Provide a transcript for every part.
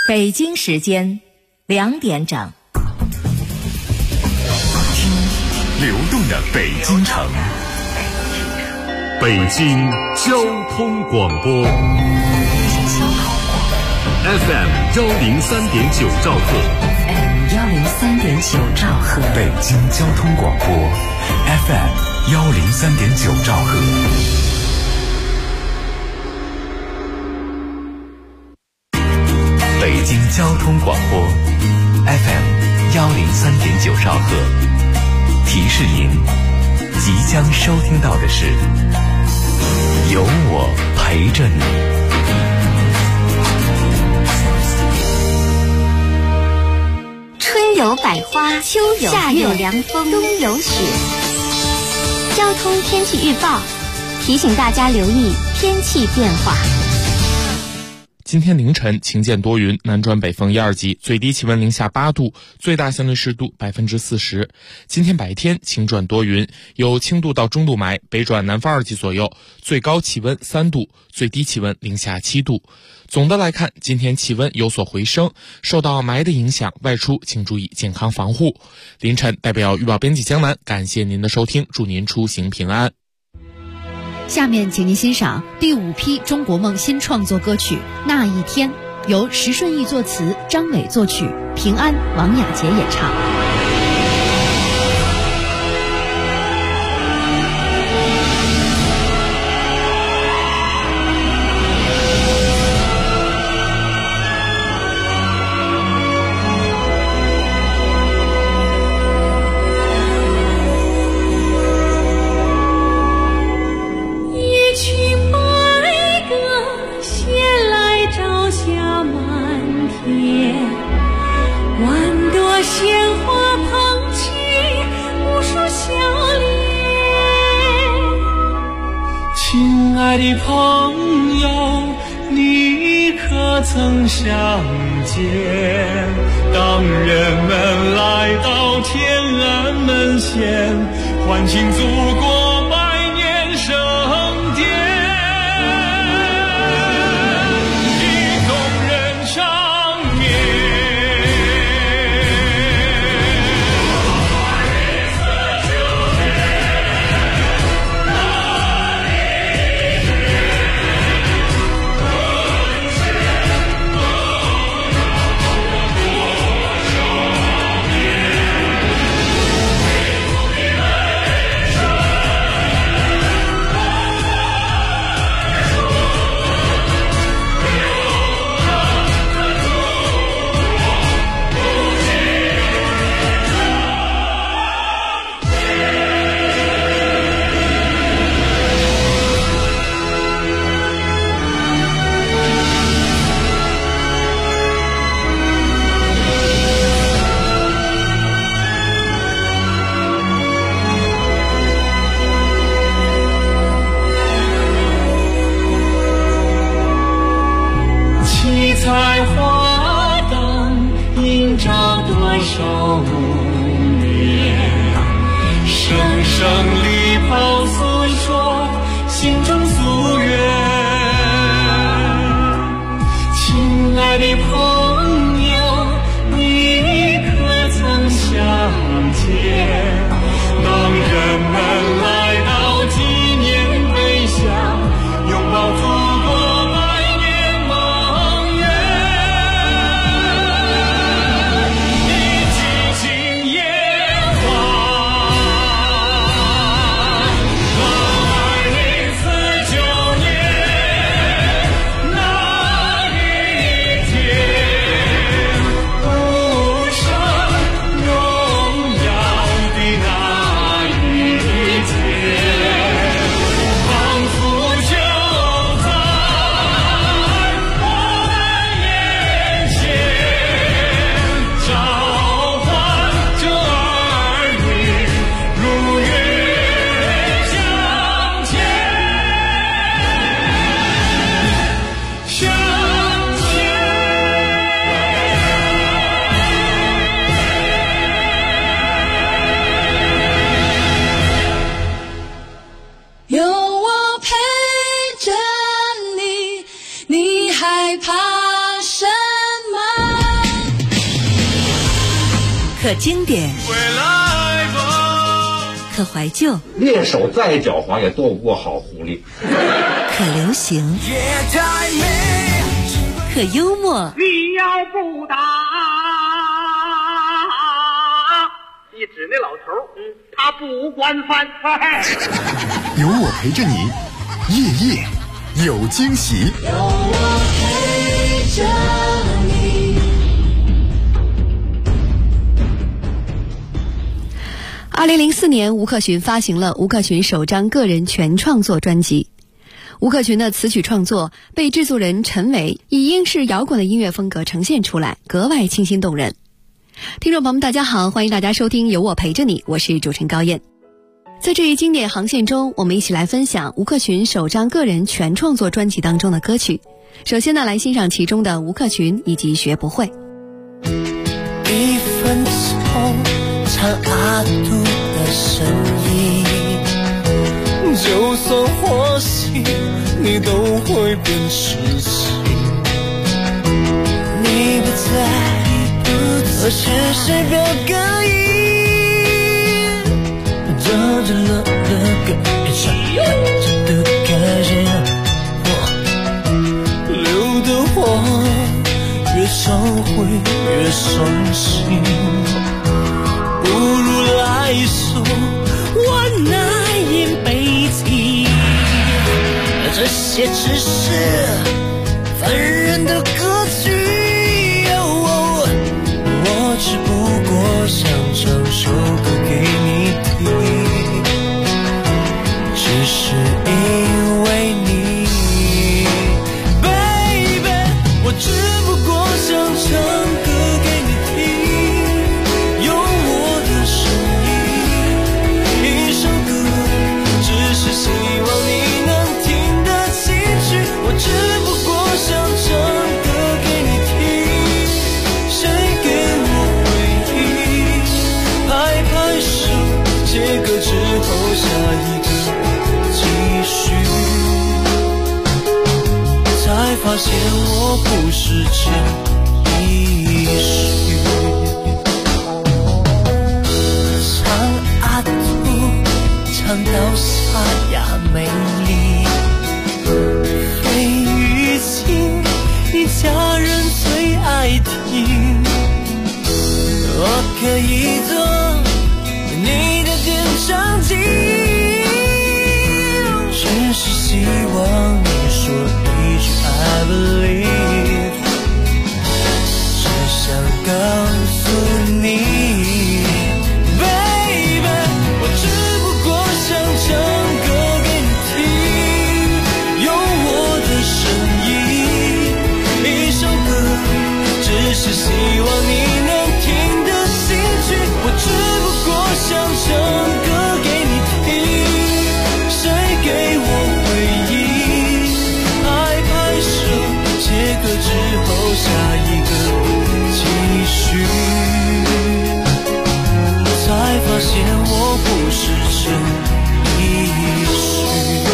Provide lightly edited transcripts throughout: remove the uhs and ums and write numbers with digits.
北京时间2点整， 听流动的北京城，北京交通广播 FM 103.9兆赫， 103.9兆赫， 北京交通广播 FM 103.9兆赫。北京交通广播 FM 103.9兆赫，提示您，即将收听到的是有我陪着你。 春有百花，秋有夏有凉风，冬有雪。交通天气预报提醒大家留意天气变化。 今天凌晨晴间多云，南转北风1、2级，最低气温零下8度，最大相对湿度40%。今天白天晴转多云，有轻度到中度霾，北转南风2级左右，最高气温3度，最低气温零下7度。总的来看，今天气温有所回升，受到霾的影响，外出请注意健康防护。凌晨代表预报编辑江南，感谢您的收听，祝您出行平安。 下面请您欣赏第5批中国梦新创作歌曲《那一天》，由石顺义作词，张伟作曲，平安、王雅洁演唱。 亲爱的朋友，你可曾想见，当人们来到天安门前，欢庆祖国百年盛典，一动人场面。彩花灯映照多少年，声声礼炮诉说心中夙愿。亲爱的朋友，你可曾想见，当人们来到纪念碑下，拥抱祖国可经典， 回来吧。 可怀旧， 猎手再狡猾也躲不过好狐狸。 可流行，可幽默。 你要不打，一指那老头，他不管饭菜。 有我陪着你，夜夜有惊喜。有我陪着你。 2004年，吴克群发行了吴克群首张个人全创作专辑。吴克群的词曲创作被制作人陈伟以英式摇滚的音乐风格呈现出来，格外清新动人。听众朋友们，大家好，欢迎大家收听有我陪着你，我是主持人高燕。在这一经典航线中，我们一起来分享吴克群首张个人全创作专辑当中的歌曲。首先呢，来欣赏其中的吴克群以及学不会。 一分钟唱阿杜的声音，就算花心你都会变痴情。你不在，我是谁表个音，这着了个一场看着的感人，流的话越常会越伤心，不如来首我那一辈子，这些只是凡人的歌曲，我只不过想唱首歌给你听，只是因为你 Baby， 我只不过想唱歌给你听，用我的声音，一首歌，只是希望你能听得进去，我只不过想唱歌给你听，谁给我回忆，拍拍手，接歌之后下一个继续，才发现我不是真一绪，唱阿杜唱到沙哑美丽，费玉清你家人最爱听，我可以做你的点唱机，只是希望你说一句 I believe， 只想告诉你 Baby， 我只不过想唱歌给你听，用我的声音，一首歌，只是希望你能听得进去，我只不过想唱歌给你听，谁给我回忆，拍拍手，接歌之后下一个继续，才发现我不是真一绪，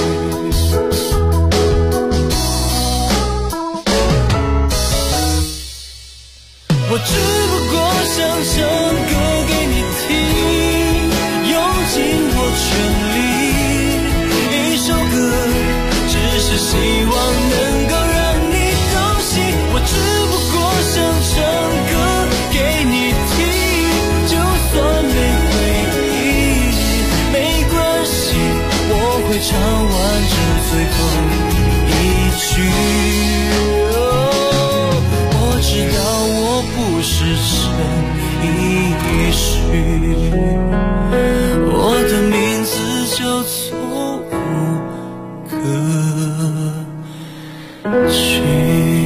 我只不过想唱歌给你听，用尽我全力，一首歌，只是希望能够让你高兴，我只不过想唱歌给你听，就算没回忆没关系，我会唱完这最后一句，我知道我不是真一绪，我的名字叫做吴克群。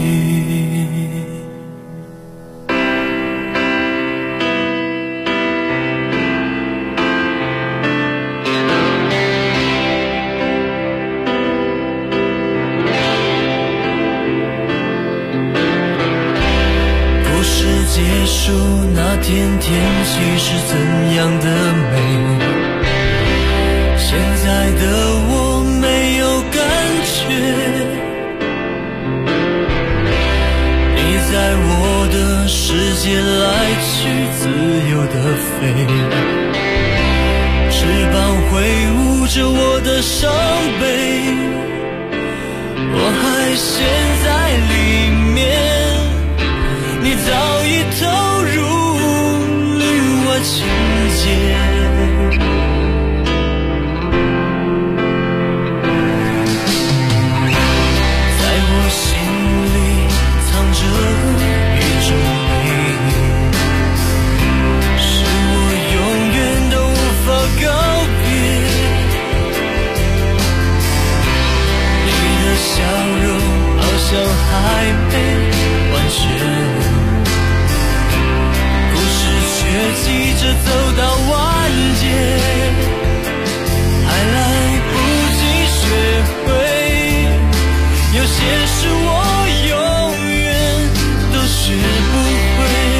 故事结束那天，天气是怎样的美，现在的我没有感觉，你在我的世界来去自由的翅膀挥舞着我的伤悲，我还陷在里面，你早已投入绿我情节。像还没完全，故事却急着走到完结，还来不及学会，有些事我永远都学不会。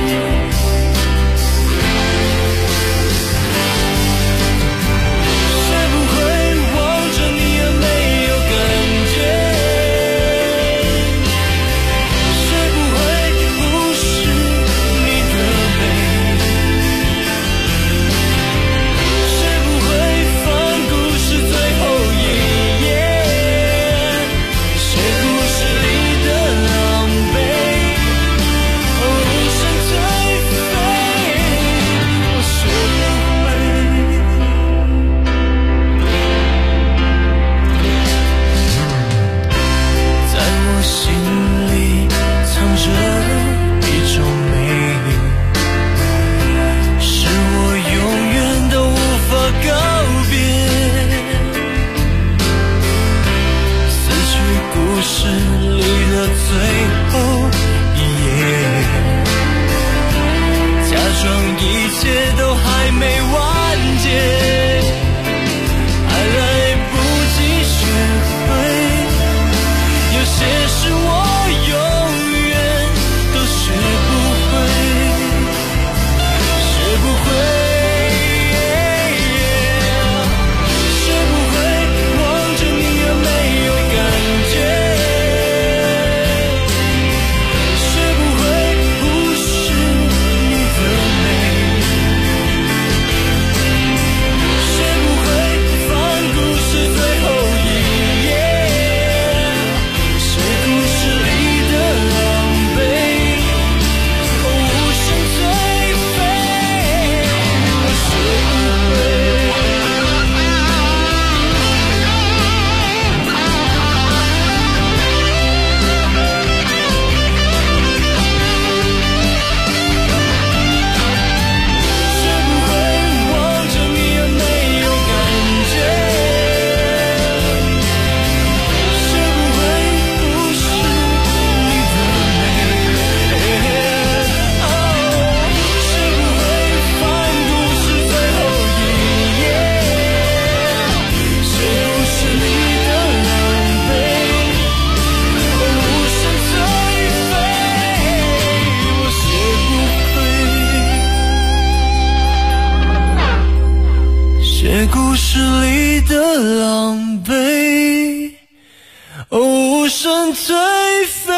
故事里的狼狈，无声颓废，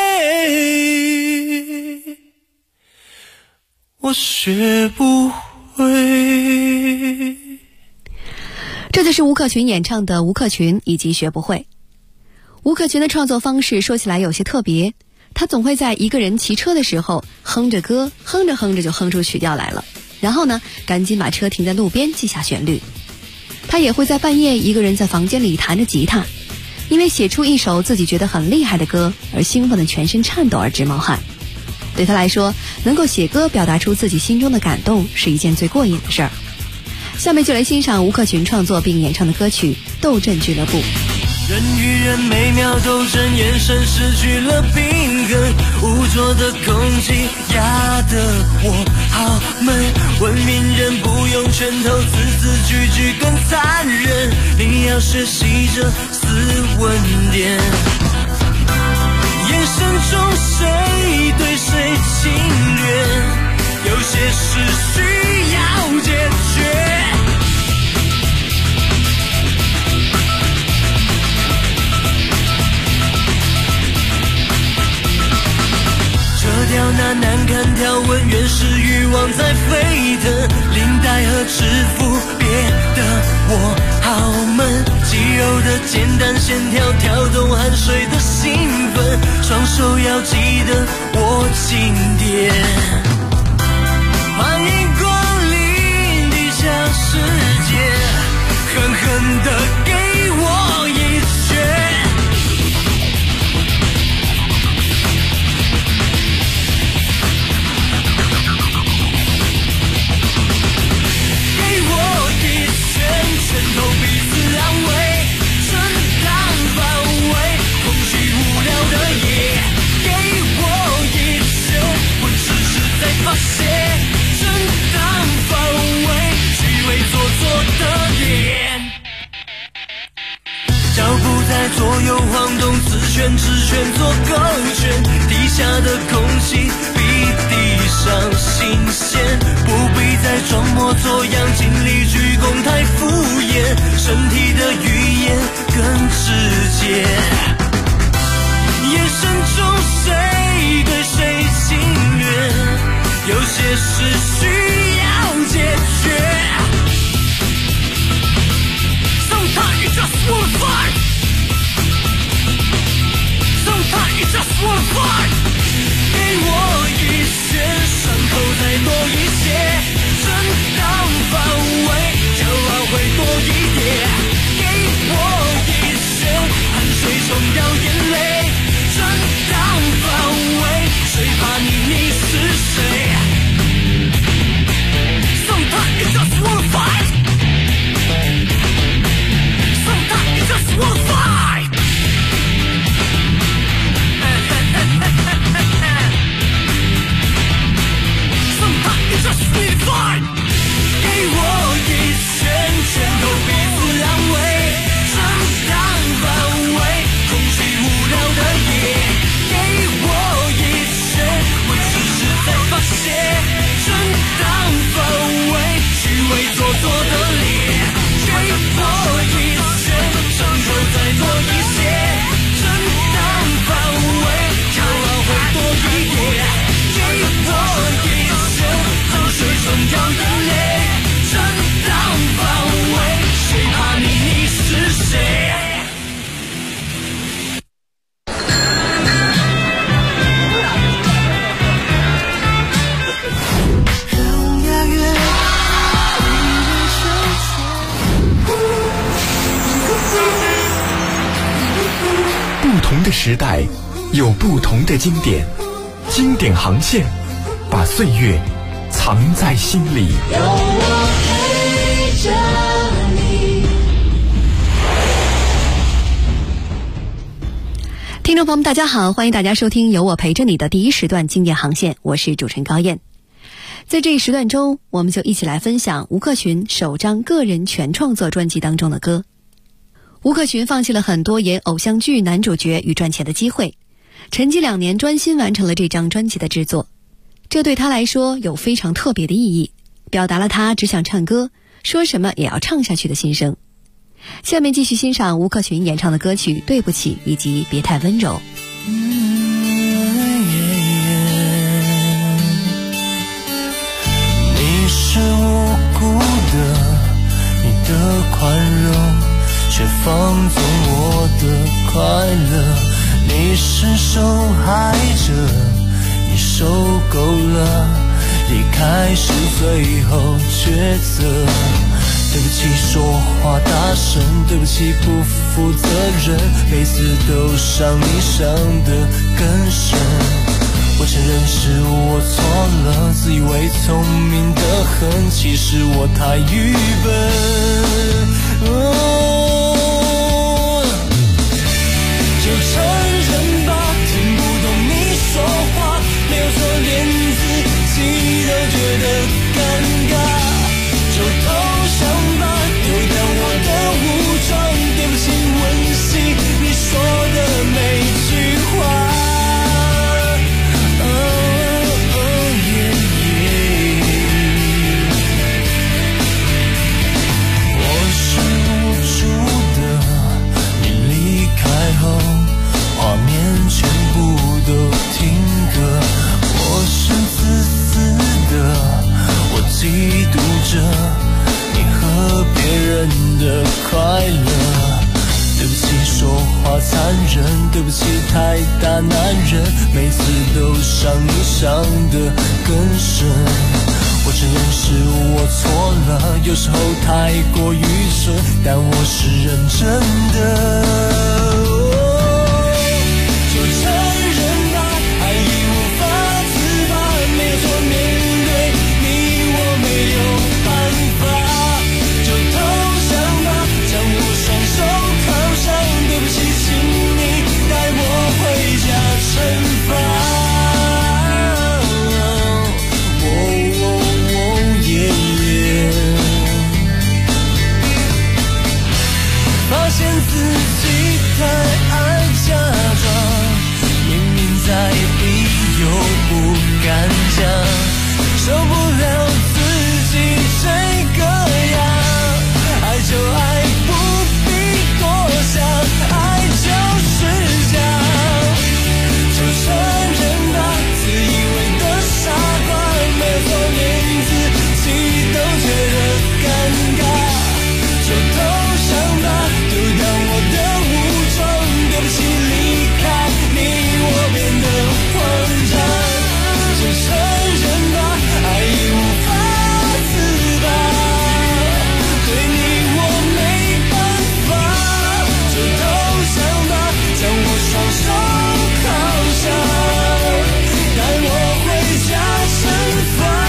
我学不会。 这就是吴克群演唱的《吴克群》以及《学不会》。吴克群的创作方式说起来有些特别，他总会在一个人骑车的时候哼着歌，哼着哼着就哼出曲调来了，然后呢赶紧把车停在路边记下旋律。他也会在半夜一个人在房间里弹着吉他，因为写出一首自己觉得很厉害的歌而兴奋的全身颤抖而直冒汗。对他来说，能够写歌表达出自己心中的感动是一件最过瘾的事儿。下面就来欣赏吴克群创作并演唱的歌曲《斗阵俱乐部》。 人与人每秒斗争，眼神失去了平衡，污浊的空气压得我好闷。文明人不用拳头，字字句句更残忍。你要学习着斯文点，眼神中谁对谁侵略，有些事需要解决。这条那难堪条纹，原始欲望在沸腾， 制服，别的我好闷，肌肉的简单线条跳动汗水的兴奋，双手要记得握紧点。欢迎光临地下世界，狠狠地给我一拳。拳头彼此安慰，正当防卫，空虚无聊的夜，给我一拳，我只是在发泄，正当防卫，虚伪做作的脸，脚步在左右晃动，自旋自旋做勾拳，地下的空气比地上新鲜，不必再装模作样，尽力鞠躬太敷衍，身体的语言更直接，眼神中谁对谁情愿，有些事需要解决。Sometimes you just wanna fight, sometimes you just wanna fight， 给我一拳，伤口再多一些，正当防卫，骄傲会多一点，给我一拳，汗水冲掉眼泪，正当防卫，谁怕你是谁 Sometimes you just wanna fight, sometimes you just wanna fight sometimes you just need to fight， 给我一拳，拳头彼此安慰，正当防卫，空虚无聊的夜，给我一拳，我只是在发泄，正当防卫，虚伪做作的脸，给我一拳，伤口再多一些，正当防卫，骄傲会多一点，给我一拳，汗水冲掉眼泪，正当防卫，谁怕你是谁？ 不同的时代有不同的经典，经典航线把岁月藏在心里。 有我陪着你。 听众朋友们大家好，欢迎大家收听由我陪着你的第一时段经典航线，我是主持人高燕。在这一时段中，我们就一起来分享吴克群首张个人全创作专辑当中的歌。吴克群放弃了很多演偶像剧男主角与赚钱的机会，沉寂2年专心完成了这张专辑的制作，这对他来说有非常特别的意义，表达了他只想唱歌，说什么也要唱下去的心声。下面继续欣赏吴克群演唱的歌曲《对不起》以及《别太温柔》。 你是无辜的，你的宽容却放纵我的快乐，你是受害者，你受够了离开是最后抉择。对不起说话大声，对不起不负责任，每次都伤你伤得更深。我承认是我错了，自以为聪明的很，其实我太愚笨。就承认吧，听不懂你说话，没有错，连自己都觉得尴尬。就投降吧，丢掉我的武装，对不起温习你说的每句话。我是无的快乐。对不起说话残忍，对不起太大男人，每次都伤你伤得更深。我承认是我错了，有时候太过愚蠢，但我是认真的。就承认吧，爱已无法自拔，没有错，面对你我没有办法，就投降吧，将我双手铐上。对不起，请你带我回家惩罚。发现自己太爱假装，明明在意又不敢讲，受不了自己这个样，爱就爱不必多想，爱就是这样，就承认吧，自以为的傻瓜，没有错，连自己都觉得尴尬，就投降吧，就当我的武装，对不起离开你我变得慌张，就承认吧，爱已无法自拔，对你我没办法，就投降吧，将我双手铐上，带我回家惩罚。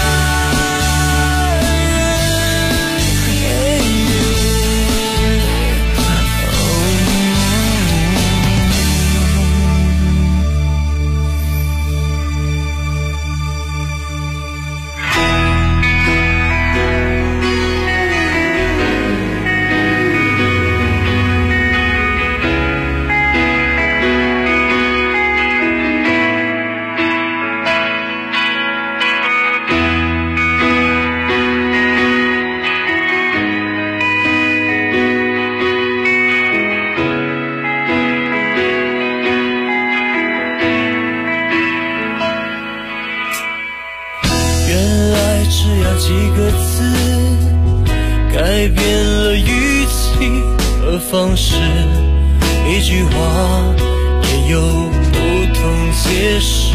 几个字改变了语气和方式，一句话也有不同解释。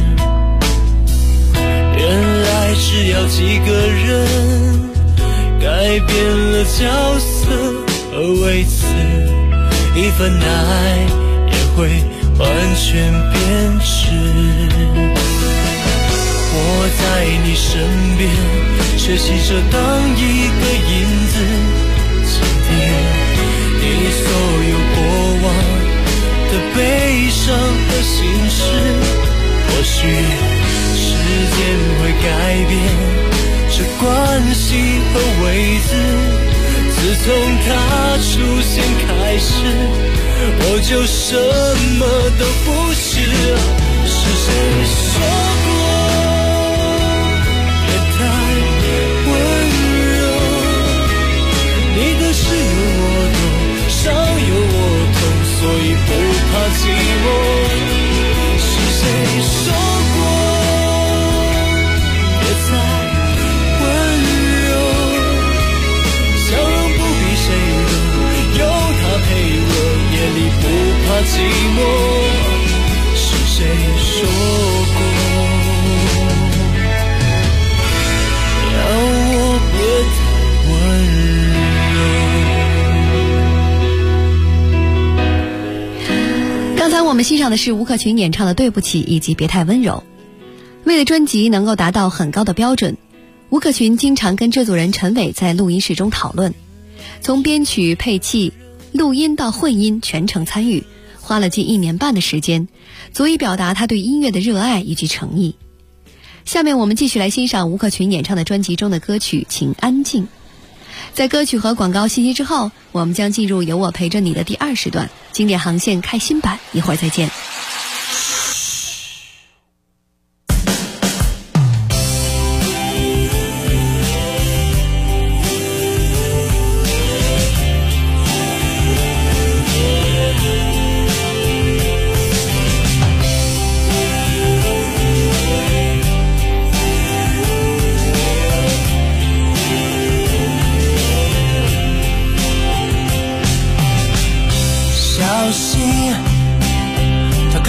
原来只要几个人改变了角色和位置，一份爱也会完全变质。我在你身边，学习着当一个影子，沉淀你所有过往的悲伤和心事。或许时间会改变这关系和位置，自从它出现开始，我就什么都不是。是谁说过伤有我痛，所以不怕寂寞。是谁说过别再温柔，笑容不比谁懂，有他陪我，夜里不怕寂寞。是谁说过要我别太温柔。 刚才我们欣赏的是吴克群演唱的《对不起》以及《别太温柔》。为了专辑能够达到很高的标准，吴克群经常跟制作人陈伟在录音室中讨论，从编曲、配器、录音到混音全程参与，花了近1年半的时间，足以表达他对音乐的热爱以及诚意。下面我们继续来欣赏吴克群演唱的专辑中的歌曲《请安静》。在歌曲和广告信息之后，我们将进入有我陪着你的第2时段，经典航线开新版，一会儿再见。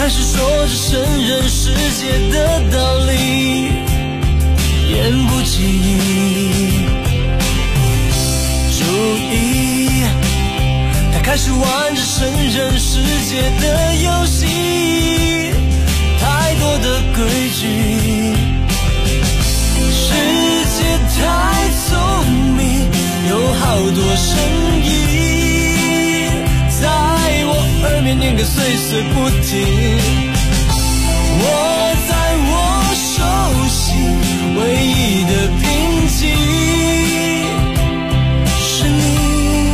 始说着圣人世界的道理，言不及义。注意，他开始玩着圣人世界的游戏，太多的规矩，世界太聪明，有好多声音在我耳边念个碎碎不停。我在我手心唯一的平静是你，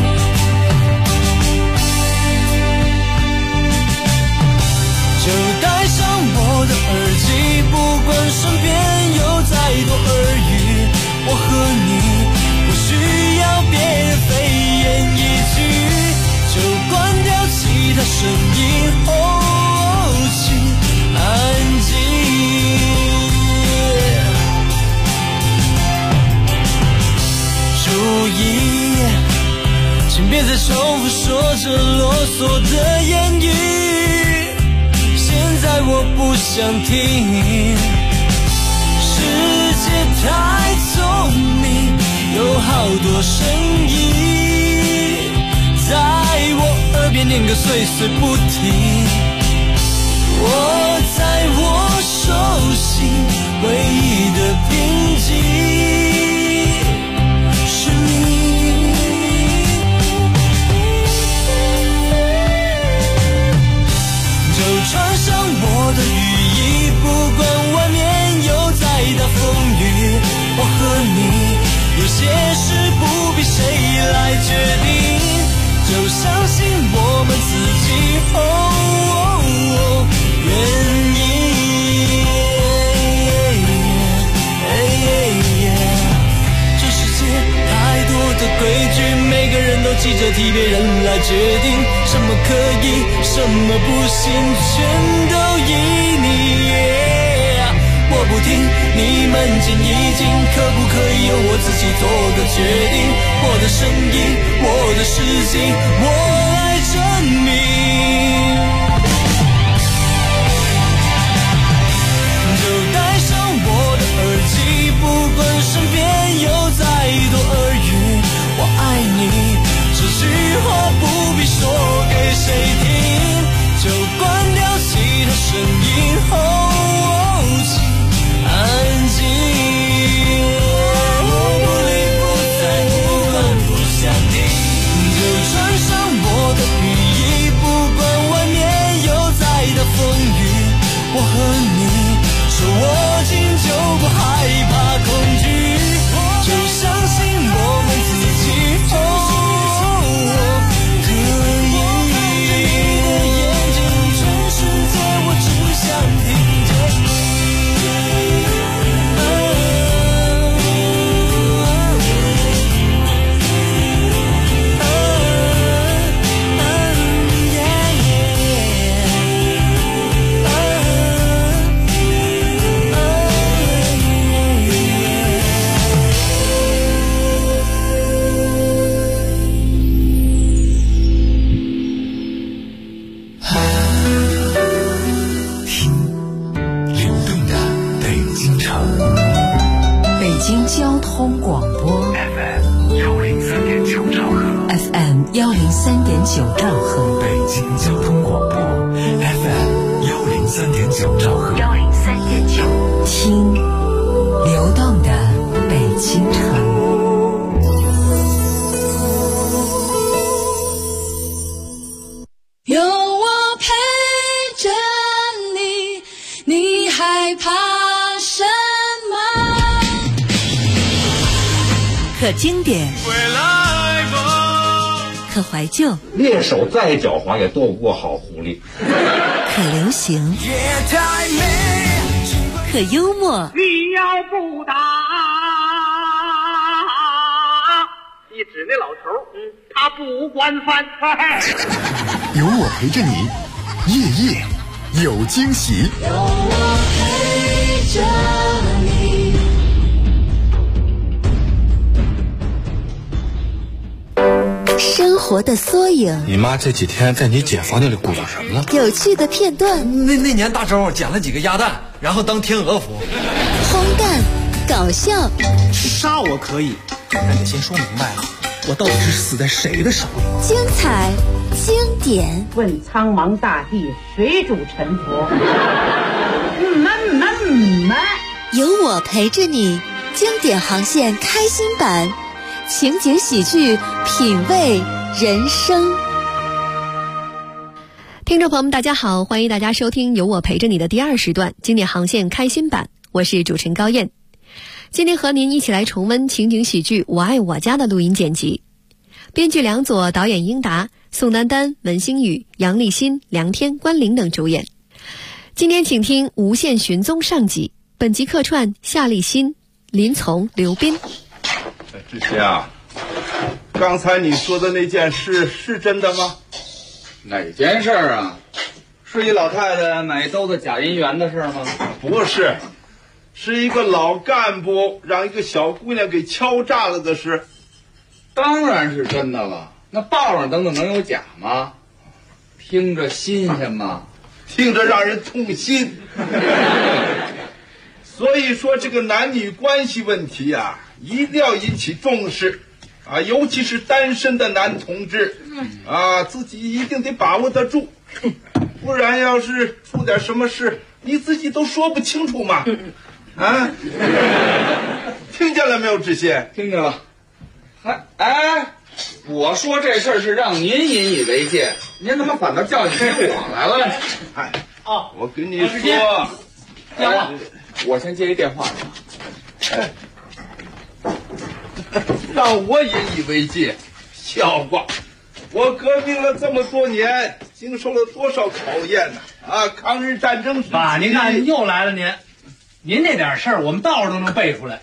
就戴上我的耳机，不管身边有再多耳语，我和你不需要别人非言一句，就关掉其他声音，请安静。注意，请别再重复说着啰嗦的言语，现在我不想听。世界太聪明，有好多声音在我耳边念个碎碎不停。我在我手心唯一的平静是你，就穿上我的雨衣，不管外面有再大风雨，我和你有些事不必谁来决定，就相信我们自己愿意。这世界太多的规矩，每个人都急着替别人来决定，什么可以，什么不行，全都依你。我不听你们建议进，可不可以由我自己做个决定？我的声音，我的事情，我来证明。就戴上我的耳机，不管身边有再多耳语，我爱你这句话不必说给谁听，就关掉其他声音，请安静。我不理不睬，不管不想听，就穿上我的雨衣，不管外面有再大风雨，我和你手握紧就不害怕恐惧，就相信我们自己可以。你的眼睛全世界我只想听见你。 交通广播 FM 103.9兆赫 FM 103.9兆赫， 北京交通广播 FM 103.9兆赫 103.9，听流动的北京城。 有我陪着你，你害怕什么？ 可经典，可怀旧， 猎手再狡猾也斗不过好狐狸。 可流行，可幽默。 你要不打，你指那老头，他不惯犯。 有我陪着你，夜夜有惊喜。 有我陪着你。 生活的缩影。 你妈这几天在你姐房间里鼓捣什么呢？ 有趣的片段。 那年大周捡了几个鸭蛋，然后当天鹅服。 荒诞，搞笑。 杀我可以，但得先说明白了，我到底是死在谁的手里？ 精彩，经典。 问苍茫大地，谁主沉浮？ 有我陪着你，经典航线开心版，情景喜剧，品味人生。 听众朋友们大家好，欢迎大家收听有我陪着你的第2时段经典航线开心版，我是主持人高燕。今天和您一起来重温情景喜剧《我爱我家》的录音剪辑，编剧梁左，导演英达，宋丹丹、文星宇、杨立新、梁天、关凌等主演。今天请听《无限寻踪》上集，本集客串夏立新、林从、刘斌。 志贤啊，刚才你说的那件事是真的吗？ 哪件事啊？是一老太太买一兜子假银元的事吗？ 不是，是一个老干部让一个小姑娘给敲诈了的事。 当然是真的了，那报上登的能有假吗？听着新鲜吗？ 听着让人痛心。所以说这个男女关系问题啊，一定要引起重视啊，尤其是单身的男同志啊，自己一定得把握得住，不然要是出点什么事，你自己都说不清楚嘛。啊，听见了没有，志贤？ 听见了。我说这事儿是让您引以为戒，您怎么反倒叫起我来了？ 我跟你说， 电话，我先接一电话。 让我引以为戒，笑话！我革命了这么多年，经受了多少考验呢？啊，抗日战争时期。 爸，您看又来了您这点事儿，我们道上都能背出来。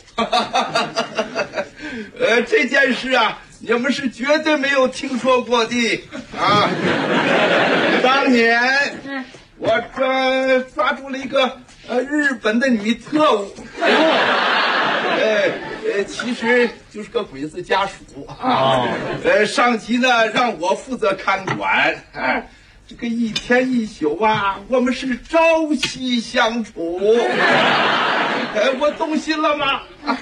这件事啊，你们是绝对没有听说过的啊！当年我抓住了一个日本的女特务，其实就是个鬼子家属啊。上级呢让我负责看管，这个一天一宿啊，我们是朝夕相处。我动心了吗？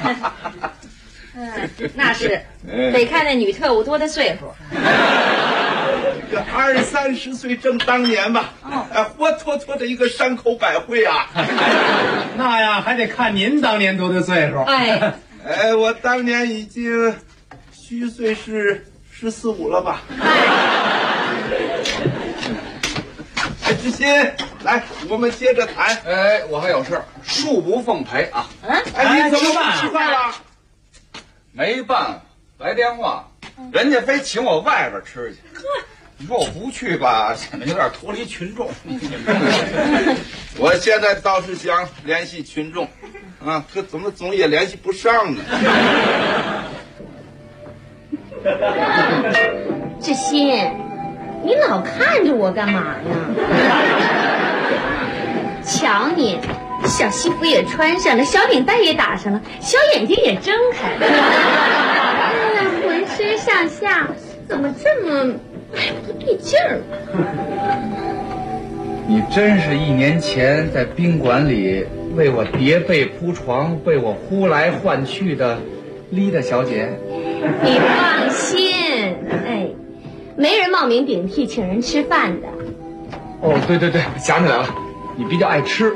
那是，得看那女特务多大岁数。 这个20-30岁正当年吧，活脱脱的一个山口百惠啊。 那呀，还得看您当年多大岁数。 我当年已经虚岁是14、15了吧。志新，来，我们接着谈。 我还有事，恕不奉陪啊。 你怎么不吃饭了？ 没办法，来电话，人家非请我外边吃去。你说我不去吧，显得有点脱离群众。 我现在倒是想联系群众，啊，可怎么总也联系不上呢？ 志新，你老看着我干嘛呀？瞧你，小西服也穿上了，小领带也打上了，小眼睛也睁开了，浑身上下怎么这么不对劲儿？ 你真是1年前在宾馆里为我叠被铺床，被我呼来唤去的丽达小姐？ 你放心，没人冒名顶替请人吃饭的。 哦，对，想起来了，你比较爱吃。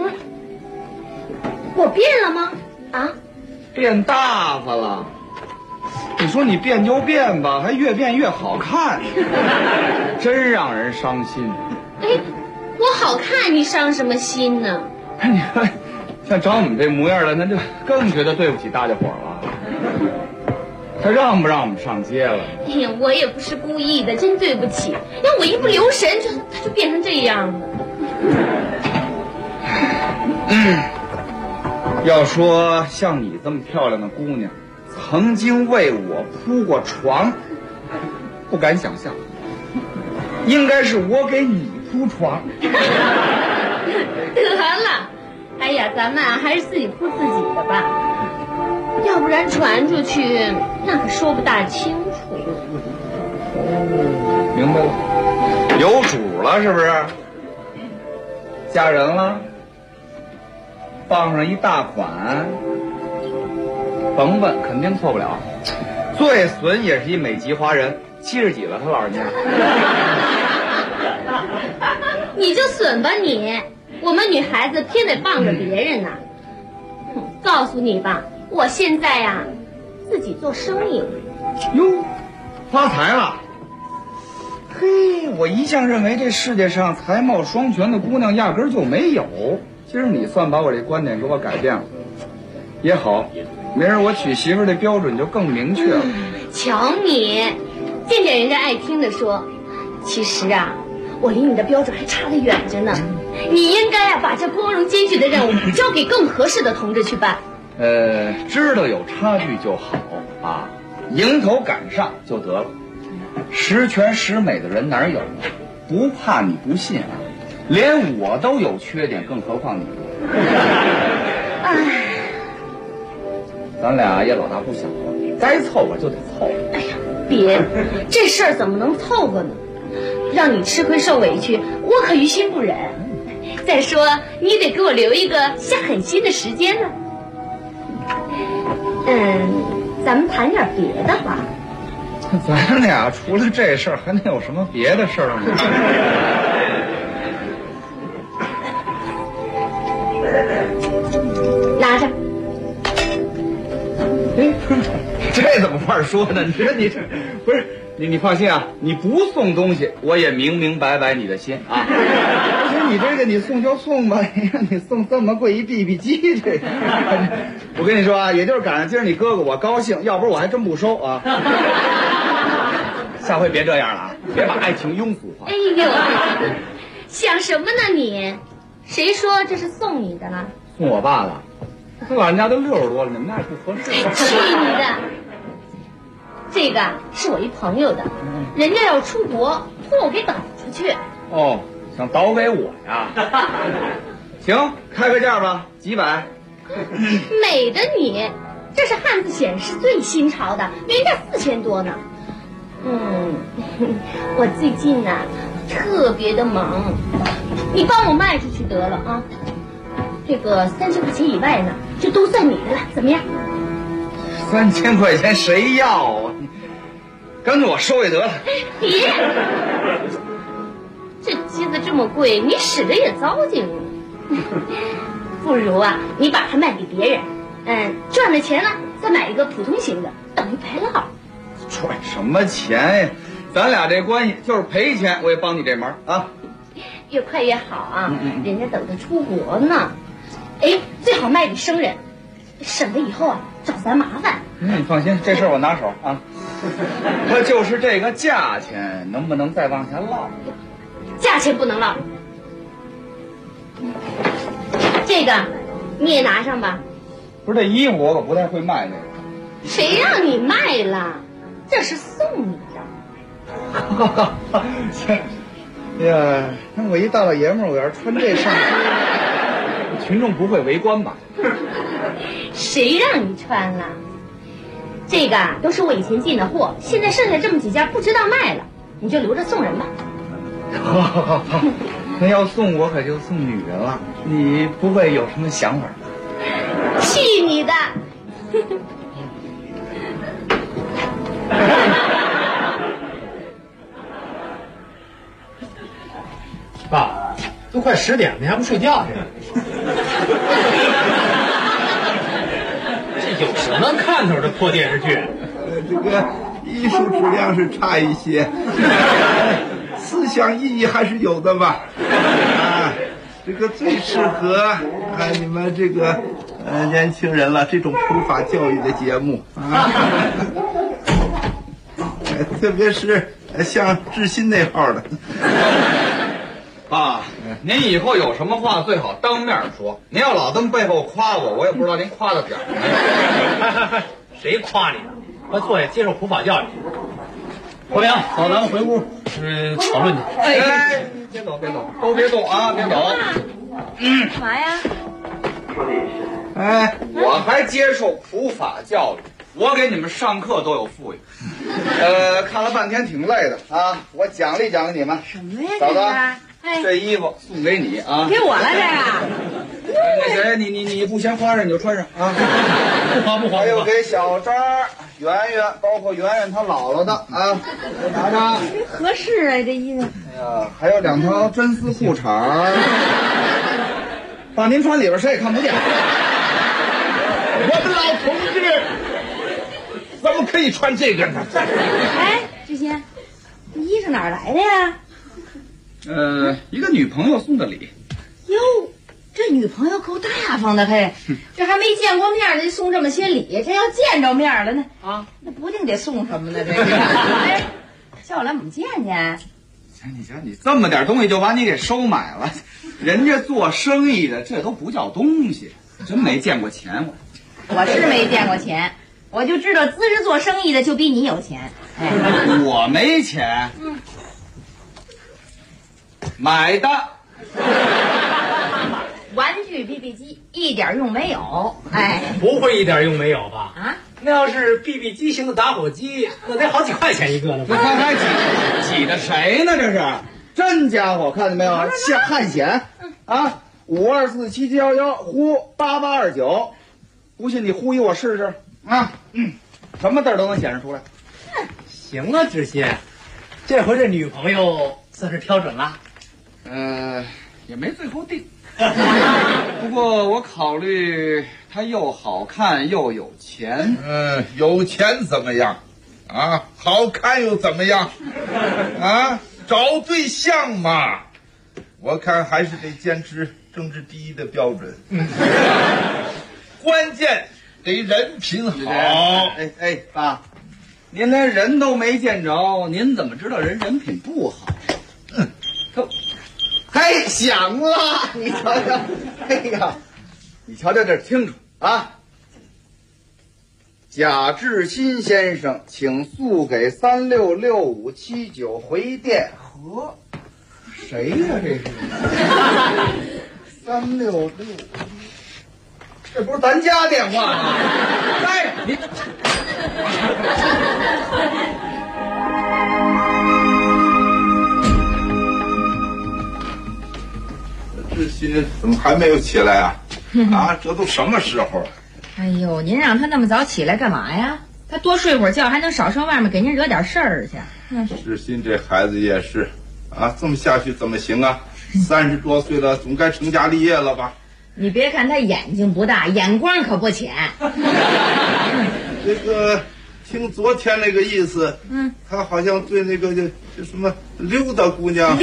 我变了吗？ 变大发了。你说你变就变吧，还越变越好看，真让人伤心。 我好看，你伤什么心呢？ 你看，像找我们这模样的，那就更觉得对不起大家伙了。他让不让我们上街了？ 我也不是故意的，真对不起。要我一不留神，他就变成这样了。 要说像你这么漂亮的姑娘，曾经为我铺过床，不敢想象，应该是我给你铺床。 得了，咱们还是自己铺自己的吧，要不然传出去那可说不大清楚。 哦，明白了，有主了是不是？嫁人了，放上一大款，甭问，肯定错不了。最损也是一美籍华人，70几了，他老人家。 你就损吧你，我们女孩子偏得傍着别人呢。告诉你吧，我现在呀，自己做生意。 哟，发财了。嘿，我一向认为这世界上才貌双全的姑娘压根儿就没有，今儿你算把我这观点给我改变了。也好，明儿我娶媳妇的标准就更明确了。 瞧你，见人家爱听的说，其实啊，我离你的标准还差得远着呢。你应该把这光荣艰巨的任务交给更合适的同志去办。 知道有差距就好啊，迎头赶上就得了。十全十美的人哪有啊？不怕你不信啊，连我都有缺点，更何况你。 唉， 咱俩也老大不小了，该凑合就得凑合。 哎呀，别，这事儿怎么能凑合呢？让你吃亏受委屈，我可于心不忍。再说，你得给我留一个下狠心的时间呢。咱们谈点别的吧。 咱俩除了这事儿，还能有什么别的事儿吗？ 拿着。 哎，这怎么话说呢？你说你这不是你放心啊，你不送东西，我也明明白白你的心啊。而且你这个你送就送吧，你送这么贵一 BB 机，这个我跟你说啊，也就是赶上今儿你哥哥我高兴，要不然我还真不收啊。下回别这样了啊，别把爱情庸俗化。 哎呦，想什么呢你？谁说这是送你的了？ 送我爸的，他老人家都60多了，你们那也不合适。 去你的！这个是我一朋友的，人家要出国，托我给导出去。 哦，想导给我呀？行，开个价吧，几百。 美的你，这是汉字显示最新潮的，原价4000多呢。我最近呢特别的忙，你帮我卖出去得了啊。这个3000块钱以外呢，就都算你的了，怎么样 ？3000块钱谁要啊？跟着我收也得了。 别，这机子这么贵，你使着也糟践了。不如啊，你把它卖给别人，赚了钱了再买一个普通型的，等于白落。 赚什么钱呀？咱俩这关系就是赔钱，我也帮你这忙啊。 越快越好啊，人家等着出国呢。哎，最好卖给生人，省得以后啊找咱麻烦。 你放心，这事儿我拿手啊。可就是这个价钱，能不能再往下落？ 价钱不能落。这个你也拿上吧。 不是这衣服我可不太会卖这个。 谁让你卖了？这是送你的。 哎呀，那我一大老爷们儿，我要是穿这上身，群众不会围观吧？ 谁让你穿了？这个都是我以前进的货，现在剩下这么几件不知道卖了，你就留着送人吧。 好，那要送我可就送女人了，你不会有什么想法？ 去你的！ 爸，都快10点了，你还不睡觉去？这有什么看头的破电视剧？ 这个艺术质量是差一些，思想意义还是有的吧。这个最适合你们这个年轻人了，这种普法教育的节目啊。特别是像志新那号的。 爸，您以后有什么话最好当面说，您要老这么背后夸我，我也不知道您夸到点儿。 谁夸你呢？快坐下接受普法教育。国明，走，咱们回屋讨论去。 哎，别走，都别动啊，别走。 干嘛呀？ 哎，我还接受普法教育， 我给你们上课都有富裕。看了半天挺累的啊，我奖励奖励你们。 什么呀？ 嫂子， 哎， 这衣服送给你啊。 给我了这个。 那谁，你不嫌花哨你就穿上啊。 不花。 还有给小张、圆圆，包括圆圆她姥姥的啊，拿着。 合适啊，这衣服。 哎呀，还有2条真丝裤衩儿，把您穿里边谁也看不见。 我的老同志，怎么可以穿这个呢？ 哎，志新，这衣裳哪儿来的呀？ 一个女朋友送的礼。 哟，这女朋友够大方的嘿，这还没见过面呢，就送这么些礼，这要见着面了呢啊，那不定得送什么呢？这个，哎，叫我来我们见见。 你这么点东西就把你给收买了，人家做生意的这都不叫东西，真没见过钱我是没见过钱，我就知道资质做生意的就比你有钱。哎， 我没钱，买的玩具 BB 机一点用没有。哎， 不会一点用没有吧？ 啊， 那要是 BB 机型的打火机，那得好几块钱一个呢。 这刚才挤的谁呢？这是真家伙，看见没有？汉显啊，524711呼8829，不信你呼一我试试啊！什么字都能显示出来。 行啊，知心，这回这女朋友算是挑准了。 也没最后定。不过我考虑她又好看又有钱。 有钱怎么样？啊，好看又怎么样？啊，找对象嘛，我看还是得坚持政治第一的标准。关键得人品好。 哎，爸，您连人都没见着，您怎么知道人品不好？嘿，想了，你瞧瞧，哎呀，你瞧瞧这清楚啊！贾志新先生，请速给366579回电。和谁呀？这是366，这不是咱家电话吗？哎，你。 志新怎么还没有起来啊？啊，这都什么时候了？ 哎呦，您让他那么早起来干嘛呀？他多睡会儿觉，还能少上外面给您惹点事儿去。 志新这孩子也是，啊，这么下去怎么行啊？30多岁了，总该成家立业了吧？ 你别看他眼睛不大，眼光可不浅。 这个，听昨天那个意思，他好像对那个这什么溜达姑娘，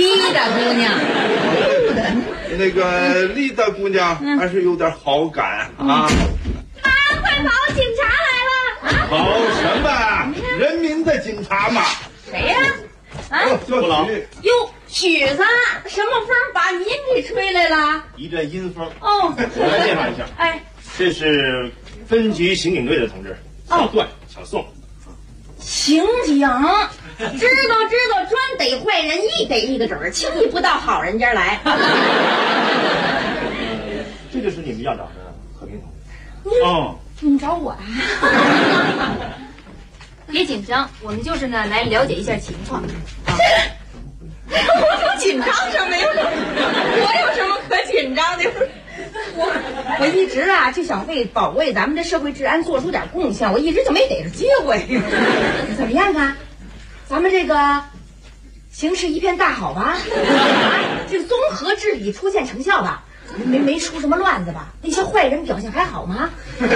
那个丽达姑娘还是有点好感啊。 妈，快跑！警察来了！ 跑什么？人民的警察嘛。 谁呀？啊， 不老哟，曲子，什么风把您给吹来了？ 一阵阴风。 哦， 我来介绍一下。 哎， 这是分局刑警队的同志，小段、小宋。 刑警，知道，专逮坏人，一逮一个准儿，轻易不到好人家来。 这就是你们要找的和平同志。 哦，你找我啊？ 别紧张，我们就是呢来了解一下情况。 我紧张什么呀？我有什么可紧张的？我一直啊就想为保卫咱们的社会治安做出点贡献，我一直就没逮着机会。怎么样啊？咱们这个形势一片大好吧？这个综合治理出现成效吧？没出什么乱子吧？那些坏人表现还好吗？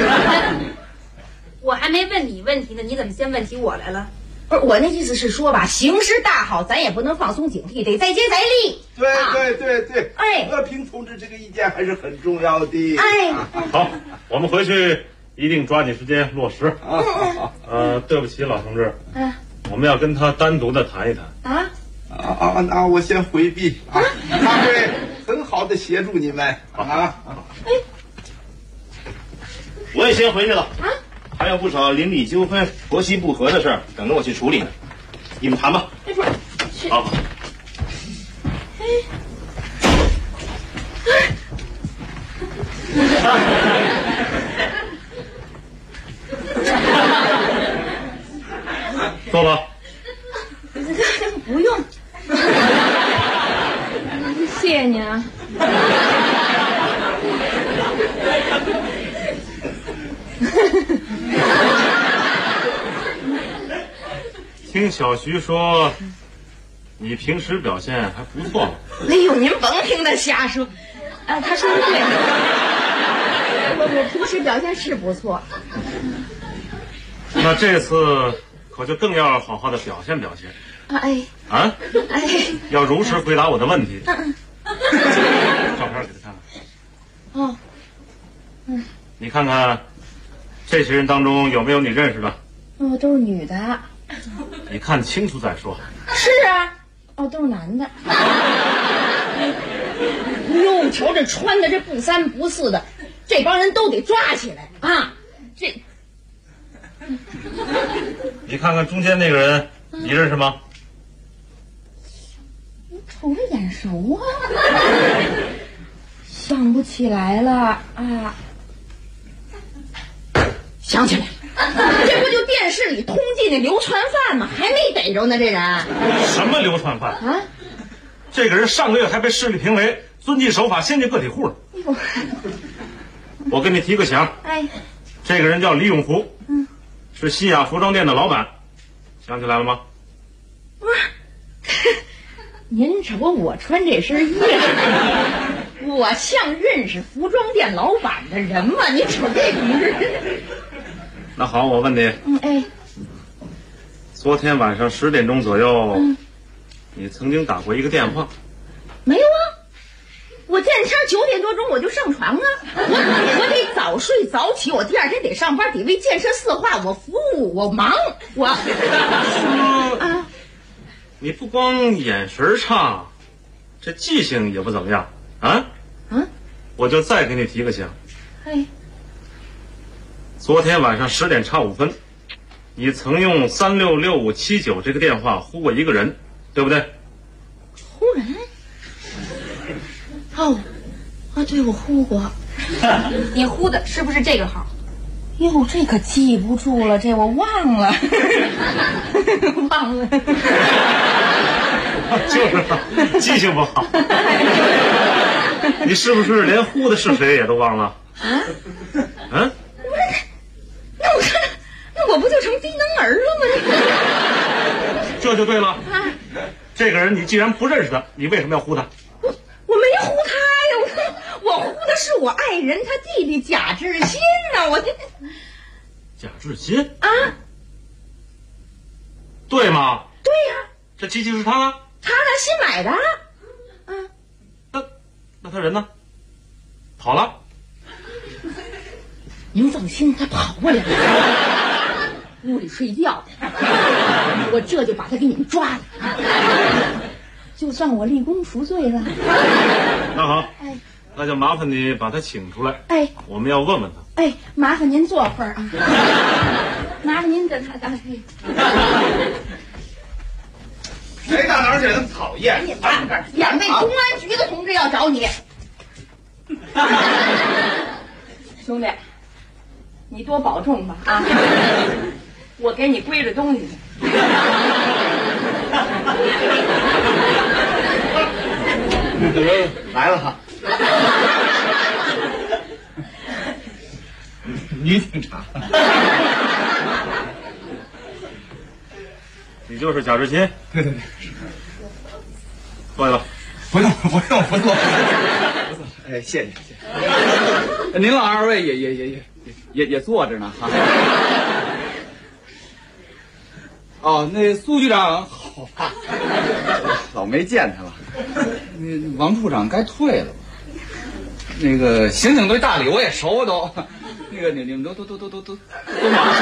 我还没问你问题呢，你怎么先问起我来了？ 不是，我那意思是说吧，形势大好，咱也不能放松警惕，得再接再厉。 对， 哎， 和平同志这个意见还是很重要的。 哎， 好，我们回去一定抓紧时间落实。对不起，老同志，我们要跟他单独的谈一谈。 那我先回避啊，他会很好的协助你们啊。 我也先回去了啊。还有不少邻里纠纷、婆媳不和的事儿等着我去处理呢，你们谈吧。好。 坐吧。 不用，谢谢你啊。 听小徐说，你平时表现还不错。 哎呦，您甭听他瞎说，他说的对，我平时表现是不错。 那这次可就更要好好的表现表现。要如实回答我的问题。照片给他看看。 哦， 你看看，这些人当中有没有你认识的？ 都是女的。 你看清楚再说。 是啊，都是男的。哟，瞧这穿的这不三不四的，这帮人都得抓起来啊！这， 你看看中间那个人，你认识吗？ 瞅着眼熟啊，想不起来了啊。想起来了，这不就电视里通缉那流窜犯吗？还没逮着呢，这人。 什么流窜犯啊？这个人上个月还被市里评为遵纪守法先进个体户呢。我给你提个醒，这个人叫李永福，是新雅服装店的老板，想起来了吗？ 不是，您瞅我穿这身衣服，我像认识服装店老板的人吗？你瞅这名儿。 那好，我问你，昨天晚上10点钟左右，你曾经打过一个电话？ 没有啊，我健身9点多钟我就上床啊，我得早睡早起，我第二天得上班，得为建设四化我服务，我忙， 你不光眼神差，这记性也不怎么样啊！我就再给你提个醒。昨天晚上10点差5分，你曾用366579这个电话呼过一个人，对不对？ 呼人？对，我呼过。 你呼的是不是这个号？ 哟，这可记不住了，这我忘了，忘了。 就是记性不好。你是不是连呼的是谁也都忘了？ 那我不就成低能儿了吗？ 这就对了。这个人你既然不认识他，你为什么要呼他？ 我没呼他呀，我呼的是我爱人他弟弟贾志新呢，我这。 贾志新啊？对吗？ 对呀。 这机器是他的？ 他新买的。 那他人呢？跑了。 您放心，他跑不了，屋里睡觉，我这就把他给你们抓了，就算我立功赎罪了。 那好，那就麻烦你把他请出来。我们要问问他。 麻烦您坐会儿啊，麻烦您跟他搭配。 谁大哪儿去那么讨厌？ 你看看，2位公安局的同志要找你。兄弟，你多保重吧啊！我给你归着东西去。 来了哈。 女警察。 你就是贾志新？ 对。 坐下吧。 不用。 谢谢。您老2位也坐着呢哈。那苏局长好啊，老没见他了。那王处长该退了吧？那个刑警队大里我也熟都。那个你们都忙。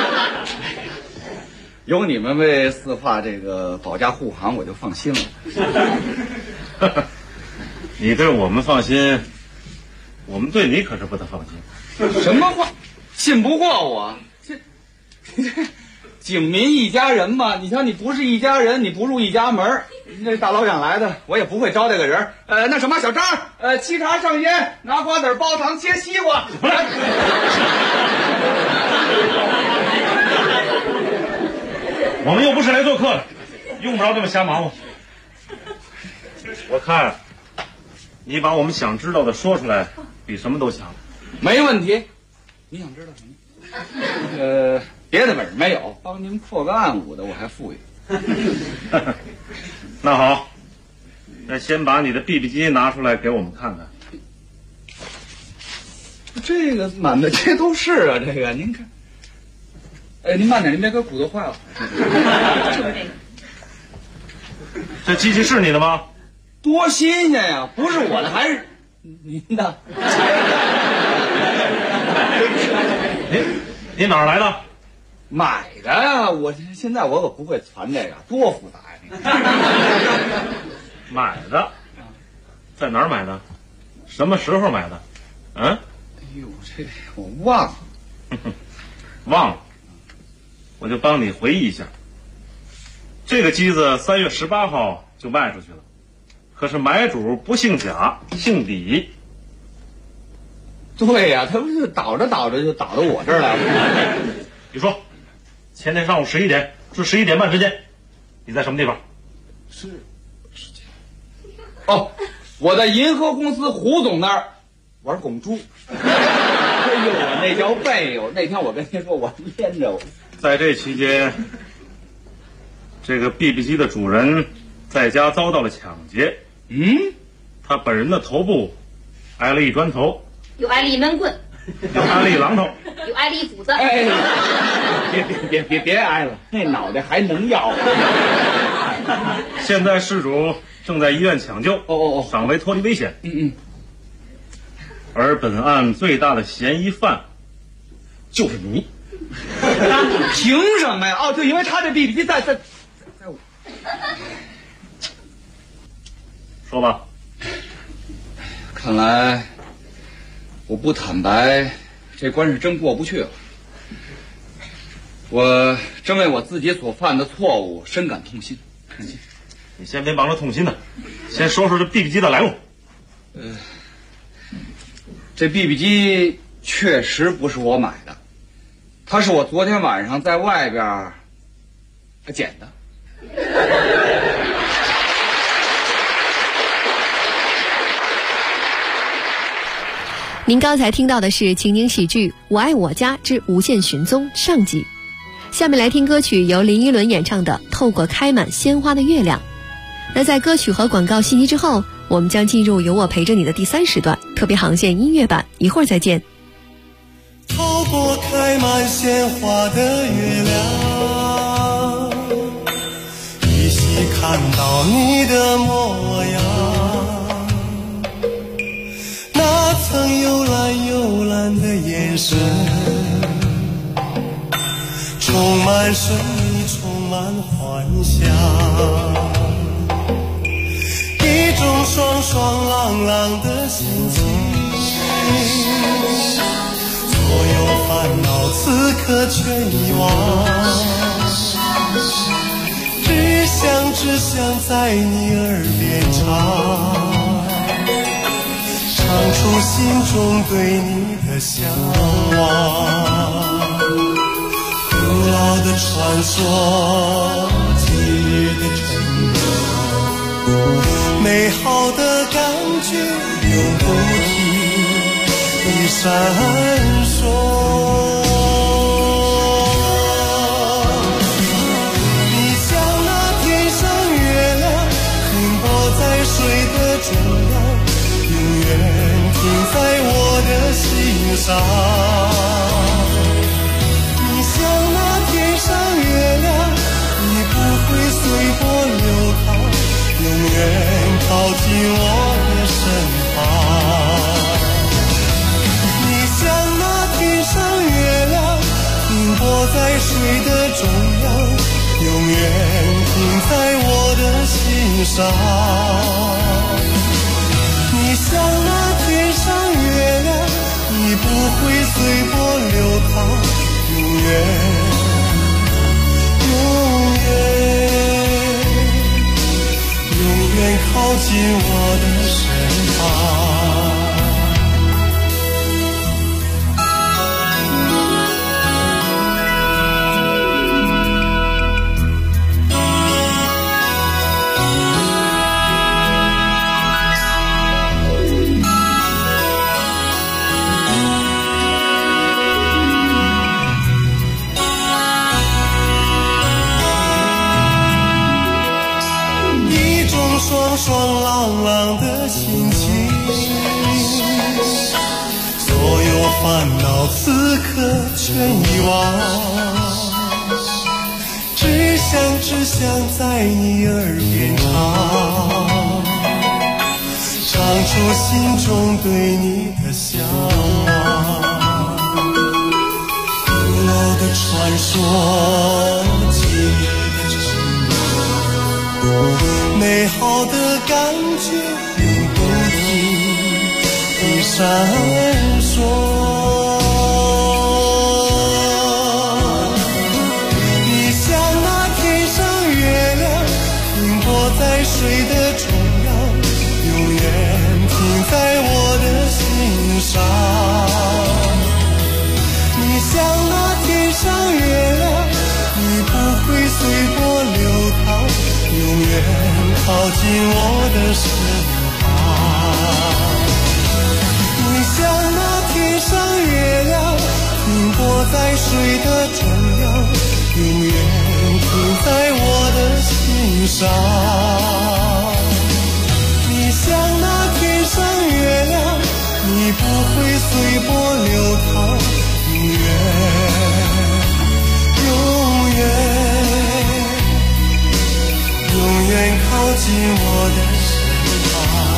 有你们为四化这个保驾护航，我就放心了。 你对我们放心，我们对你可是不得放心。 什么话？信不过我？这警民一家人嘛。你瞧，你不是一家人，你不入一家门。那大老远来的，我也不会招待个人。那什么，小张，沏茶上烟，拿瓜子包糖，切西瓜。 我们又不是来做客的，用不着这么瞎忙活。我看你把我们想知道的说出来，比什么都强。 没问题。你想知道什么？别的本事没有，帮您破个案五的我还富裕。 那好，那先把你的 BB 机拿出来给我们看看。 这个满的这都是啊，这个您看。哎，您慢点，您别给骨头坏了。 就是这个。 这机器是你的吗？ 多新鲜呀！不是我的还是您的？ 你哪儿来的？ 买的呀！我现在我可不会传这个，多复杂呀！ 买的，在哪儿买的？什么时候买的？嗯？ 哎呦，这我忘了， 忘了，我就帮你回忆一下。这个机子3月18号就卖出去了，可是买主不姓贾，姓李。 对呀，他不是倒着倒着就倒到我这儿来了。 你说，前天上午11点至11点半之间，你在什么地方？ 是哦，我在银河公司胡总那儿玩拱猪。哎呦，我那条背哟！那天我跟您说，我连着我。 在这期间，这个 BB 机的主人在家遭到了抢劫。他本人的头部挨了一砖头， 又挨了一闷棍， 又挨了一榔头， 又挨了一斧子。 哎，别挨了，那脑袋还能要。 现在事主正在医院抢救，尚未脱离危险。而本案最大的嫌疑犯就是你。 凭什么呀？哦，对，因为他这 BB 机在我。 说吧。 看来我不坦白，这关是真过不去了。我真为我自己所犯的错误深感痛心。 你先别忙着痛心的，先说说这 BB 机的来路。 这 BB 机确实不是我买的，它是我昨天晚上在外边捡的。 您刚才听到的是情景喜剧《我爱我家之无限寻踪》上集。下面来听歌曲，由林依轮演唱的《透过开满鲜花的月亮》。那在歌曲和广告信息之后，我们将进入有我陪着你的第3时段特别航线音乐版，一会儿再见。 透过开满鲜花的月亮，依稀看到你的模样，那曾幽蓝幽蓝的眼神，充满神秘，充满幻想，一种爽爽朗朗的心情，所有烦恼此刻全遗忘，只想在你耳边唱出心中对你的向往。古老的传说，记忆的承诺，美好的感觉永不停地闪烁。你像那天上月亮，停泊在水的中央，永远停在我的心上。你像那天上月亮，你不会随波流淌，永远靠近我的身旁。你像那天上月亮，停泊在水的中央，永远停在我的心上。你像那天上月亮，你不会随波流淌，永远靠近我的身旁。 爽爽朗朗的心情，所有烦恼此刻全遗忘，只想在你耳边唱出心中对你的向往。古老的传说，激烈的承诺，美好的感觉永不停地闪烁。你像那天上月亮，停泊在水的中央，永远停在我的心上。你像那天上月亮，你不会随波流淌，永远靠近我的身旁。你像那天上月亮，停泊在水的中央，永远停在我的心上。你像那天上月亮，你不会随波流淌，永远靠近我的身旁。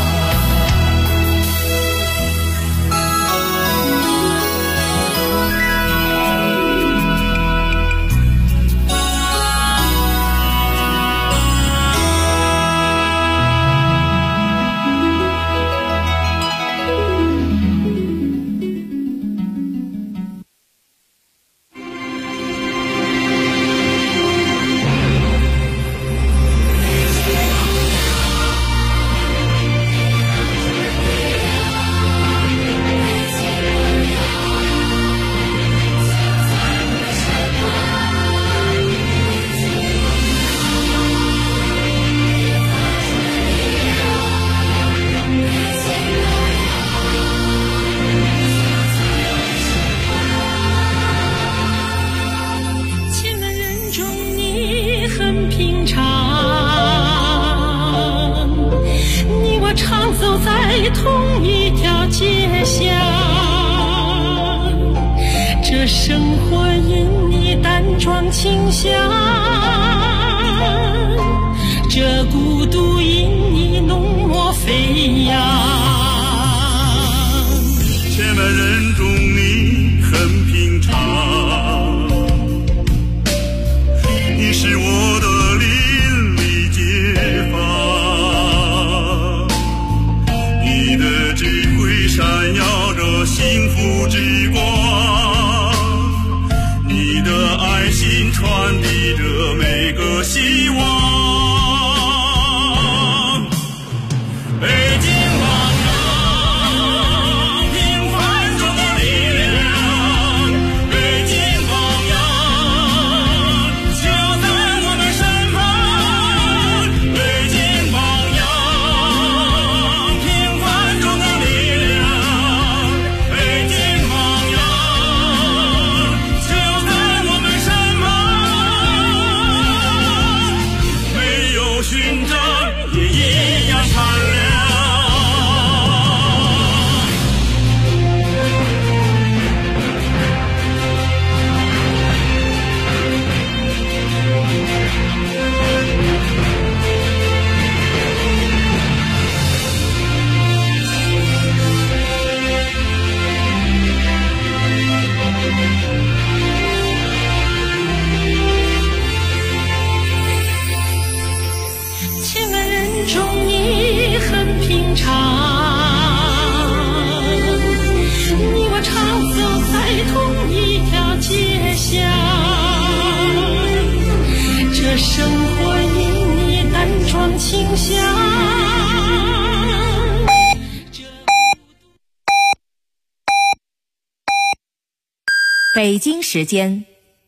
北京时间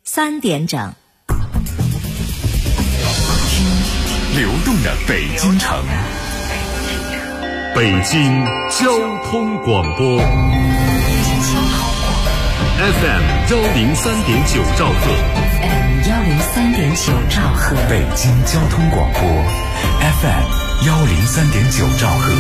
3点整， 流动的北京城，北京交通广播 FM 103.9兆赫 FM 103.9兆赫， 北京交通广播 FM 103.9兆赫。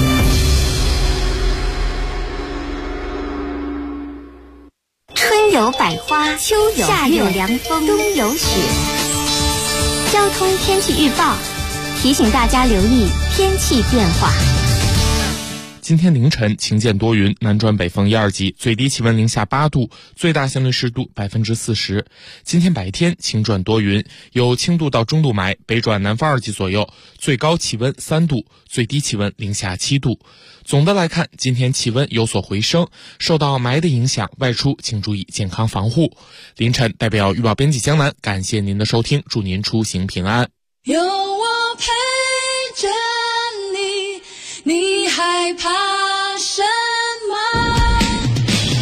春有百花，秋有夏有凉风，冬有雪。交通天气预报提醒大家留意天气变化。 今天凌晨晴见多云，南转北风1、2级，最低气温零下8度，最大相对湿度40%。今天白天晴转多云，有轻度到中度霾，北转南风2级左右，最高气温3度，最低气温零下7度。总的来看，今天气温有所回升，受到霾的影响，外出请注意健康防护。凌晨代表预报编辑江南，感谢您的收听，祝您出行平安。 有我陪着你，你害怕什么？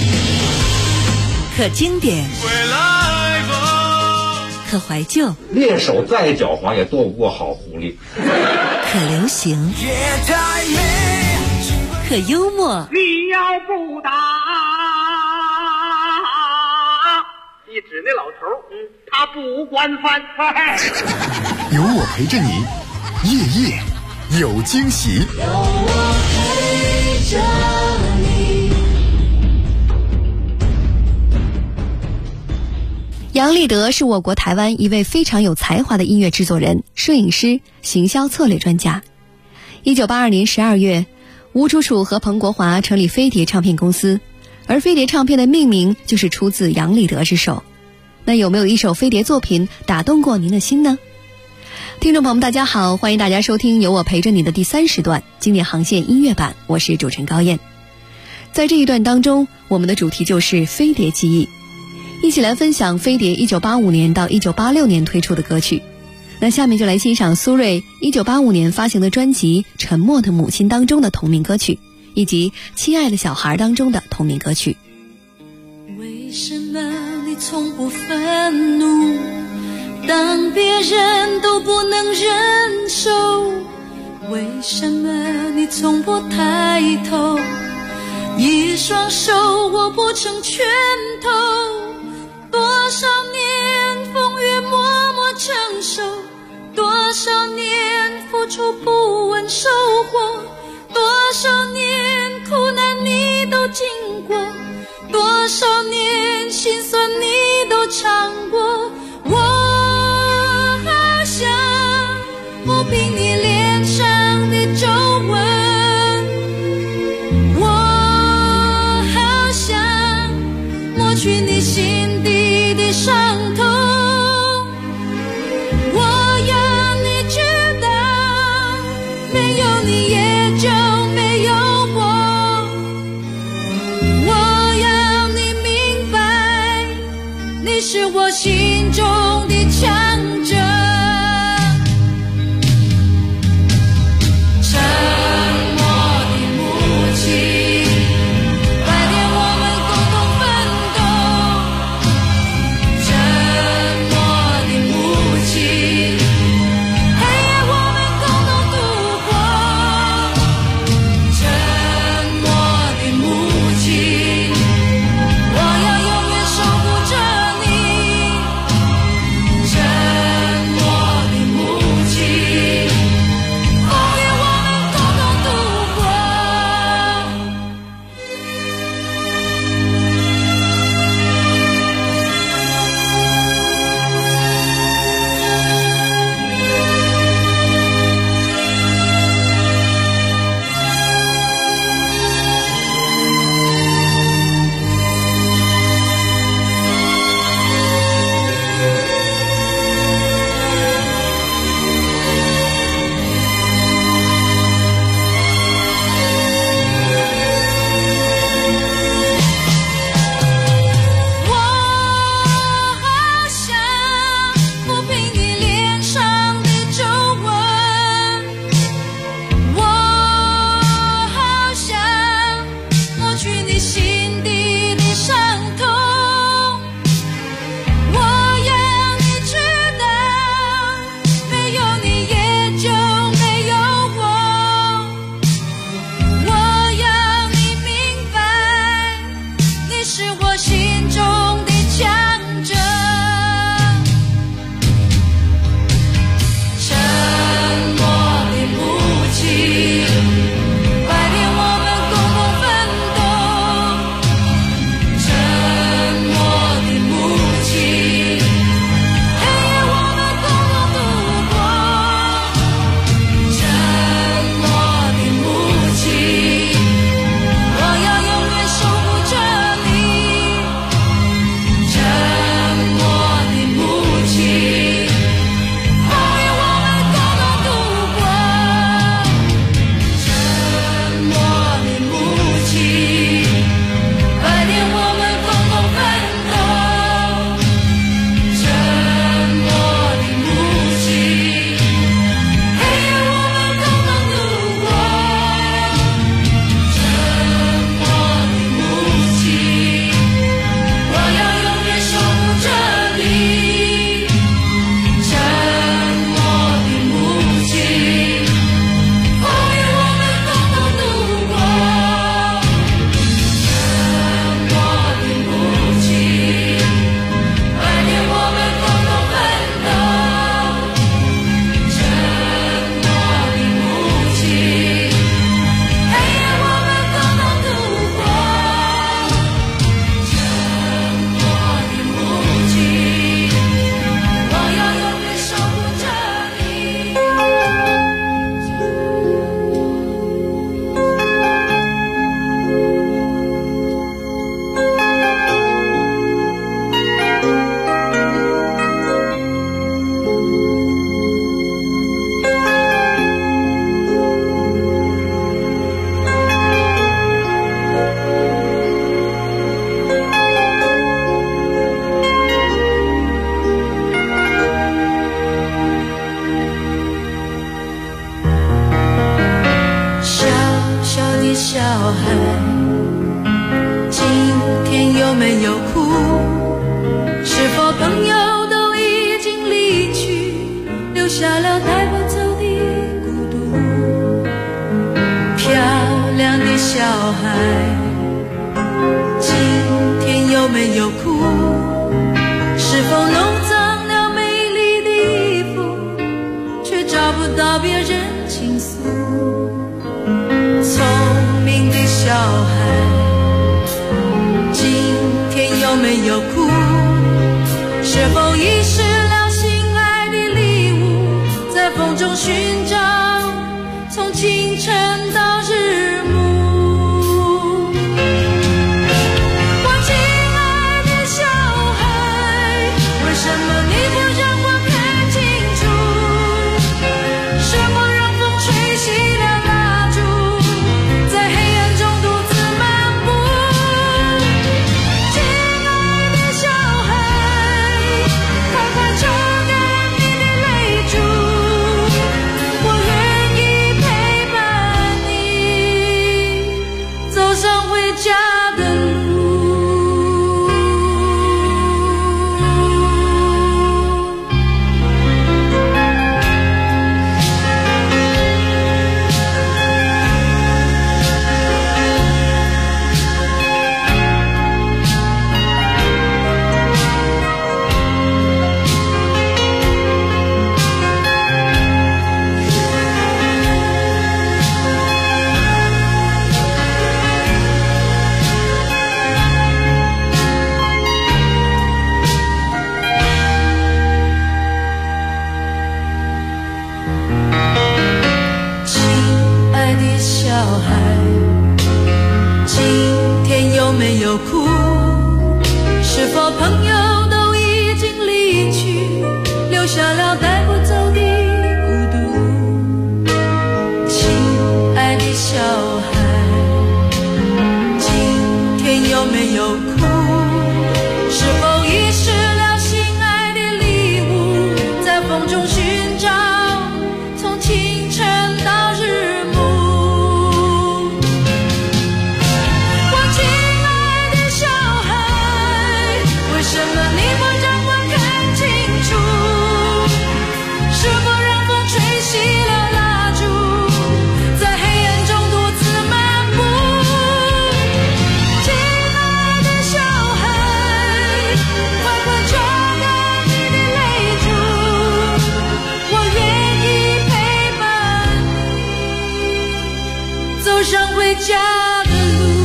可经典，可怀旧， 猎手再狡猾也躲不过好狐狸。 可流行，可幽默。 你要不打，一指那老头，他不惯犯。 有我陪着你，夜夜有惊喜。 有我陪着你。 杨立德是我国台湾一位非常有才华的音乐制作人、摄影师、行销策略专家。1982年12月，吴楚楚和彭国华成立飞碟唱片公司，而飞碟唱片的命名就是出自杨立德之手。那有没有一首飞碟作品打动过您的心呢？听众朋友们大家好，欢迎大家收听有我陪着你的第3时段经典航线音乐版，我是主持人高燕。在这一段当中，我们的主题就是飞碟记忆，一起来分享飞碟1985年到1986年推出的歌曲。那下面就来欣赏苏芮1985年发行的专辑《沉默的母亲》当中的同名歌曲，以及《亲爱的小孩》当中的同名歌曲。 为什么你从不愤怒，当别人都不能忍受？为什么你从不抬头，一双手握不成拳头？多少年风雨默默承受，多少年付出不问收获，多少年苦难你都经过，多少年心酸你都尝过。我好想抚平你脸上的皱纹，我好想抹去你心底的伤痛。我要你知道，没有你也就没有我。我要你明白，你是我心中孩，今天有没有哭？是否朋友都已经离去，留下了带不走的孤独？漂亮的小孩，今天有没有哭？是否弄脏了美丽的衣服，却找不到别人倾诉？聪明的小孩，今天有没有哭？是否遗失了心爱的礼物，在风中寻找，从清晨到日暮。我亲爱的小孩，为什么你不让我看清楚？什么让风吹熄了蜡烛，在黑暗中独自漫步？亲爱的小孩，快快抽干你的泪珠，我愿意陪伴你走上回家的路。亲爱的小孩，今天有没有哭？是否朋友都已经离去，留下了带不走的孤独？亲爱的小孩，今天有没有哭？是否遗失了心爱的礼物，在风中寻找，从清晨到日暮？我亲爱的小孩，为什么你不让我看清楚？是否让风吹熄了蜡烛，在黑暗中独自漫步？亲爱的小孩，快快抽干你的泪珠，我愿意陪伴你走上回家的路。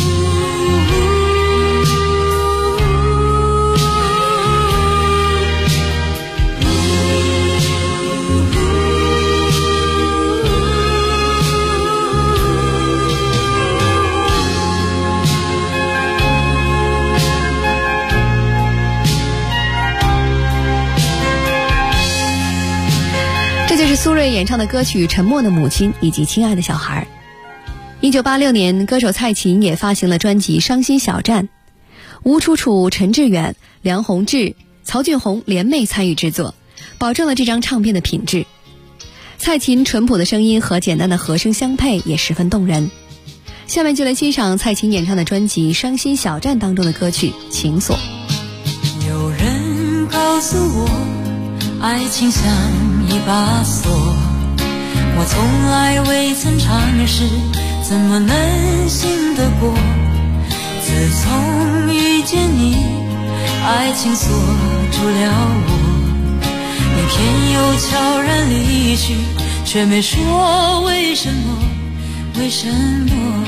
这就是苏芮演唱的歌曲《沉默的母亲》以及《亲爱的小孩》。1986年，歌手蔡琴也发行了专辑《伤心小站》，吴楚楚、陈志远、梁宏志、曹俊宏联袂参与制作，保证了这张唱片的品质。蔡琴淳朴的声音和简单的和声相配，也十分动人。下面就来欣赏蔡琴演唱的专辑《伤心小站》当中的歌曲《情锁》。 有人告诉我，爱情像一把锁，我从来未曾尝试，怎么能信得过？自从遇见你，爱情锁住了我，你偏又悄然离去，却没说为什么，为什么？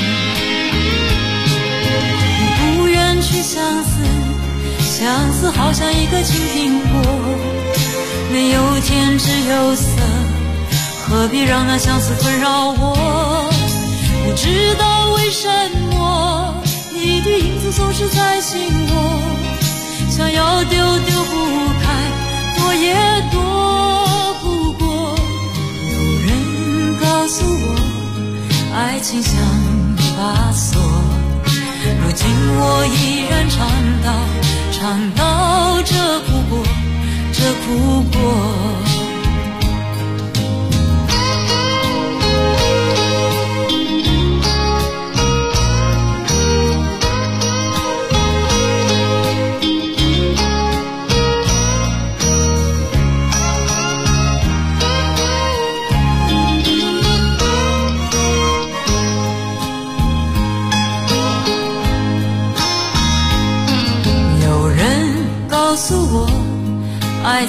你不愿去相思，相思好像一个青苹果，没有甜只有涩，何必让那相思困扰我？不知道为什么，你的影子总是在心窝，想要丢丢不开，躲也躲不过。有人告诉我，爱情像一把锁，如今我依然尝到这苦果，这苦果。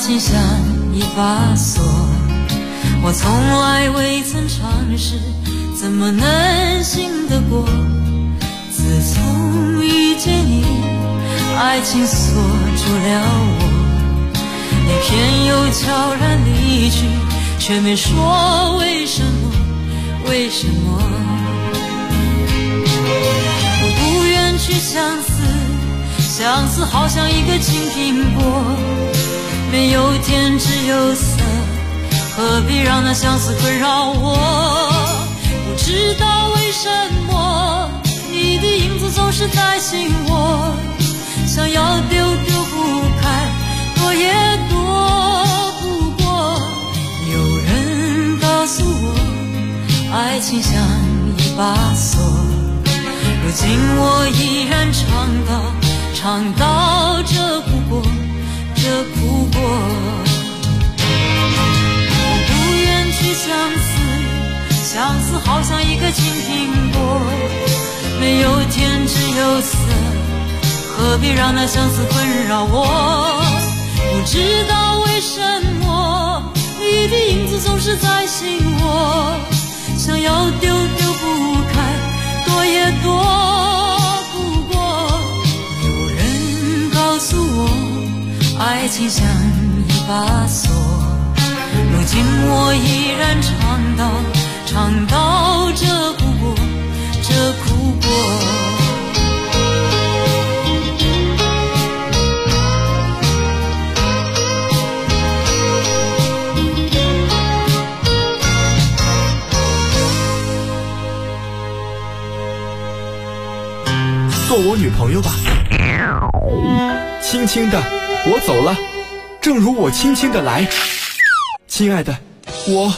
情像一把锁，我从来未曾尝试，怎么能信得过？自从遇见你，爱情锁住了我，你偏又悄然离去，却没说为什么，为什么？我不愿去相思，相思好像一个青苹果，没有甜只有涩，何必让那相思困扰我？不知道为什么你的影子总是在心窝，想要丢丢不开，躲也躲不过。有人告诉我，爱情像一把锁，如今我依然尝到这苦果，这苦果。我不愿去相思，相思好像一个青苹果，没有甜只有涩，何必让那相思困扰我？不知道为什么你的影子总是在心窝，想要丢丢不开，躲也躲不过。有人告诉我，爱情像一把锁，如今我依然尝到这苦果，这苦果。 做我女朋友吧。轻轻的，我走了，正如我轻轻的来。亲爱的，我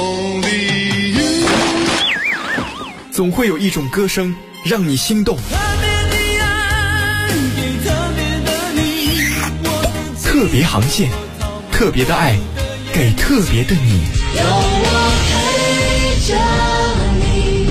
总会有一种歌声让你心动。特别航线，特别的爱，给特别的你。有我陪着你。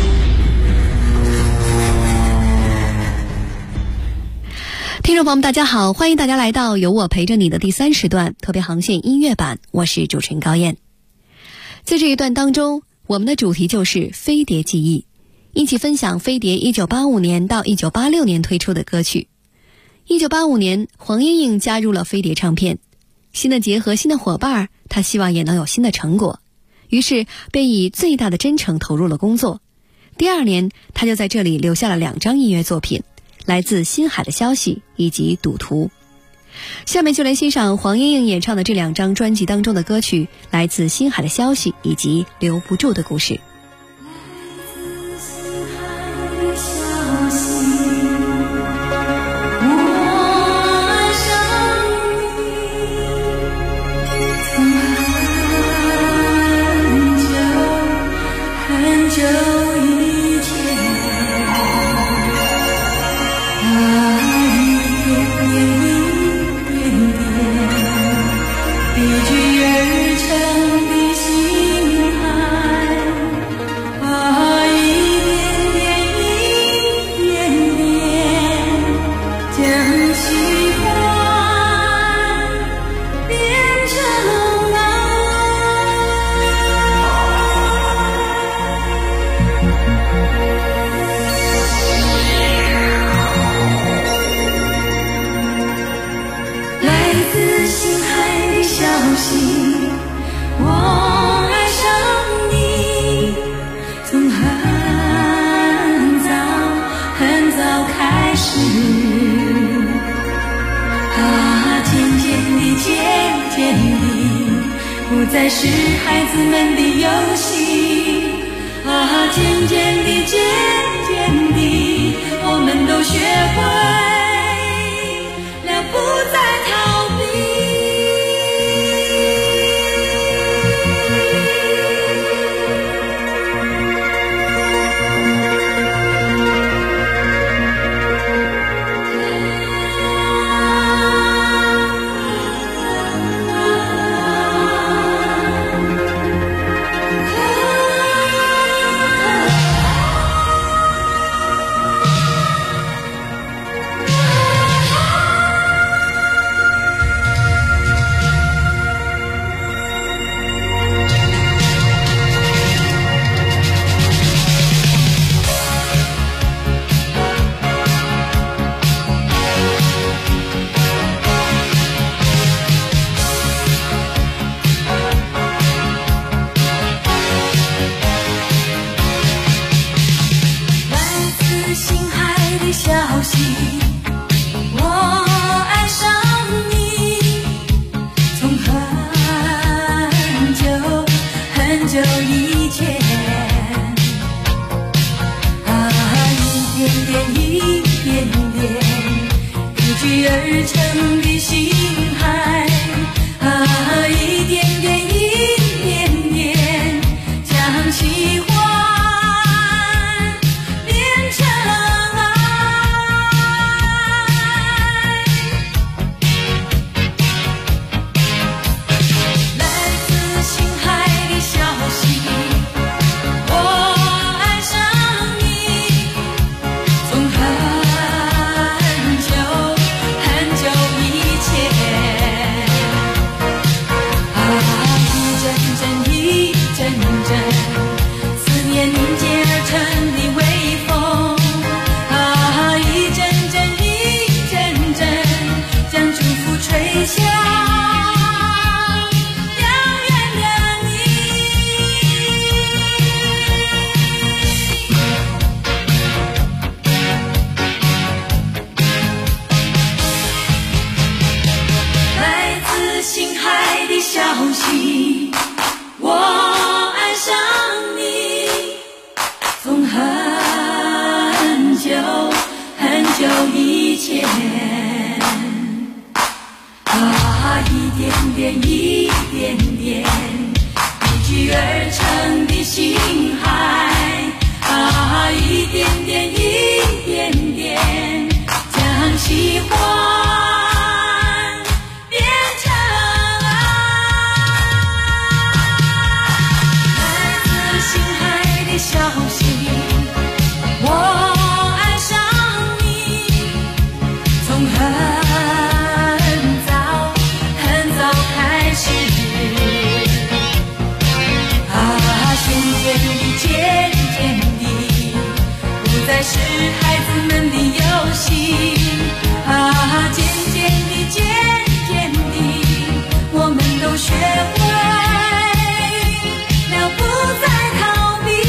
听众朋友们大家好，欢迎大家来到有我陪着你的第3时段特别航线音乐版，我是主持人高燕。在这一段当中，我们的主题就是飞碟记忆，一起分享飞碟1985年到1986年推出的歌曲。1985年，黄莺莺加入了飞碟唱片，新的结合，新的伙伴，她希望也能有新的成果，于是便以最大的真诚投入了工作。第2年，她就在这里留下了2张音乐作品，来自星海的消息以及赌徒。下面就来欣赏黄莺莺演唱的这2张专辑当中的歌曲，来自星海的消息以及留不住的故事。 不再是孩子们的游戏啊，渐渐地，渐渐地，我们都学会了不再逃避。 久以前，一点点一点点凝聚而成的心海，一点点一点点将喜欢变成爱。来自心海的消息，我爱上你，从很久很久以前，一阵阵一阵阵思念凝结而成的微风，一阵阵一阵阵将祝福吹向遥远的你。来自心海的消息，我爱上你，从很久很久以前，一点点一点点凝聚而成的心海，一点点一点点将喜欢变成爱。来自心海的消息，我爱上你，从很早很早开始，渐渐地渐渐地不再是孩子们的游戏，渐渐地渐渐地我们都学会了不再逃避。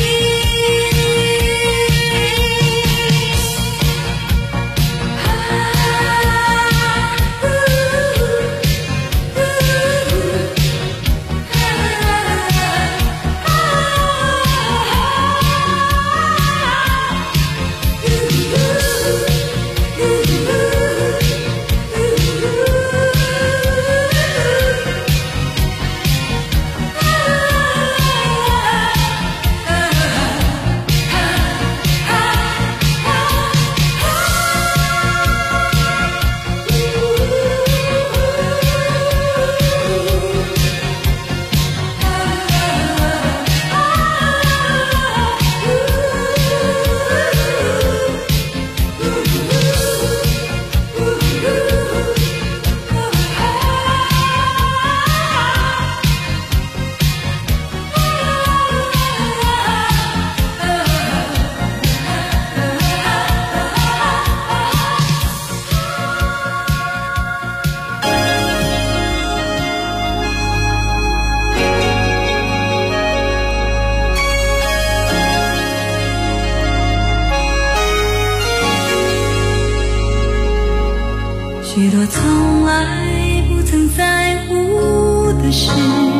许多从来不曾在乎的事，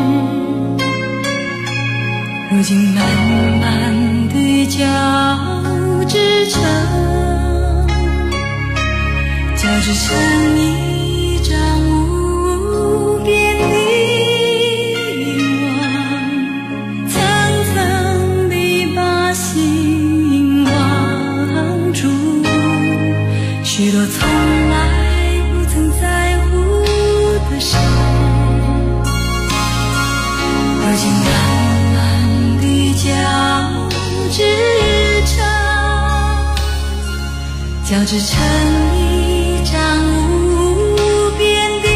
如今慢慢地交织成一张无边的网，层层地把心网住。许多从来不曾在乎的事，如今慢慢地交织成一张无边的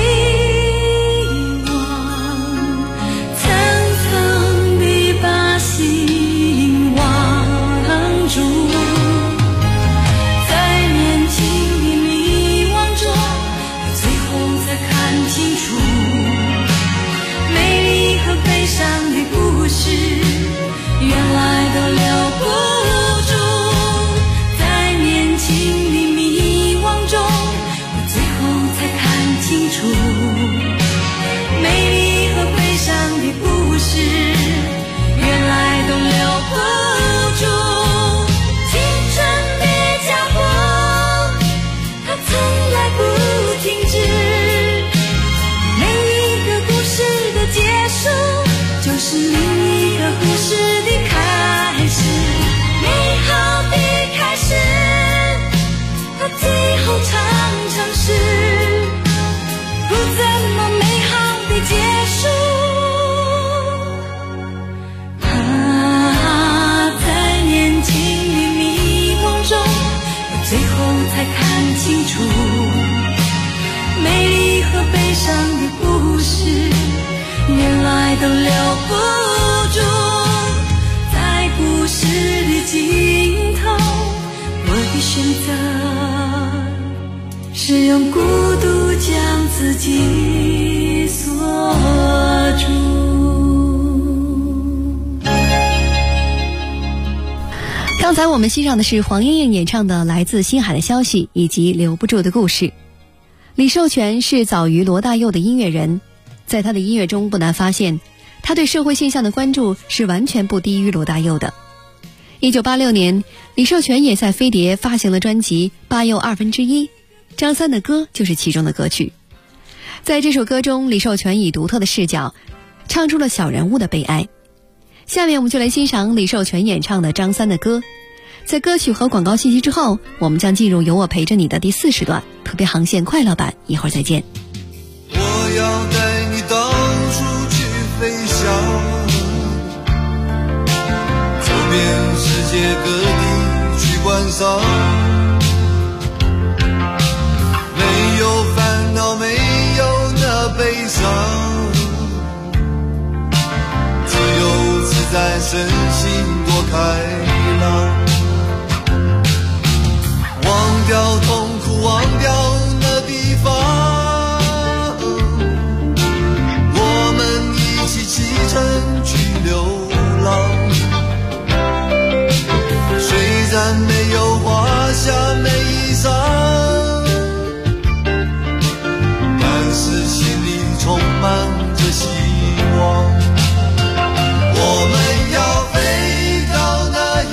网，层层地把心网住。在年轻的迷惘中，最后才看清楚美丽和悲伤的故事，原来都留不住。在年轻的迷惘个故事的开始，美好的开始，它最后常常是不怎么美好的结束。在年轻的迷梦中，我最后才看清楚，美丽和悲伤的故事原来都留不住。在故事的尽头，我的选择是用孤独将自己锁住。 刚才我们欣赏的是黄莺莺演唱的《来自星海的消息》以及《留不住的故事》。李寿全是早于罗大佑的音乐人，在他的音乐中不难发现，他对社会现象的关注是完全不低于罗大佑的。1986年，李寿全也在飞碟发行了专辑《八又1/2》，张三的歌就是其中的歌曲。在这首歌中，李寿全以独特的视角唱出了小人物的悲哀。下面我们就来欣赏李寿全演唱的张三的歌。在歌曲和广告信息之后，我们将进入有我陪着你的第40段特别航线快乐版，一会儿再见。 我要带你到处去飞翔，走遍世界各地去观赏，没有烦恼，没有那悲伤，自由自在，身心多开朗，忘掉痛苦，忘掉那地方，我们一起启程去流浪。虽然没有华厦美衣裳，但是心里充满着希望。我们要飞到那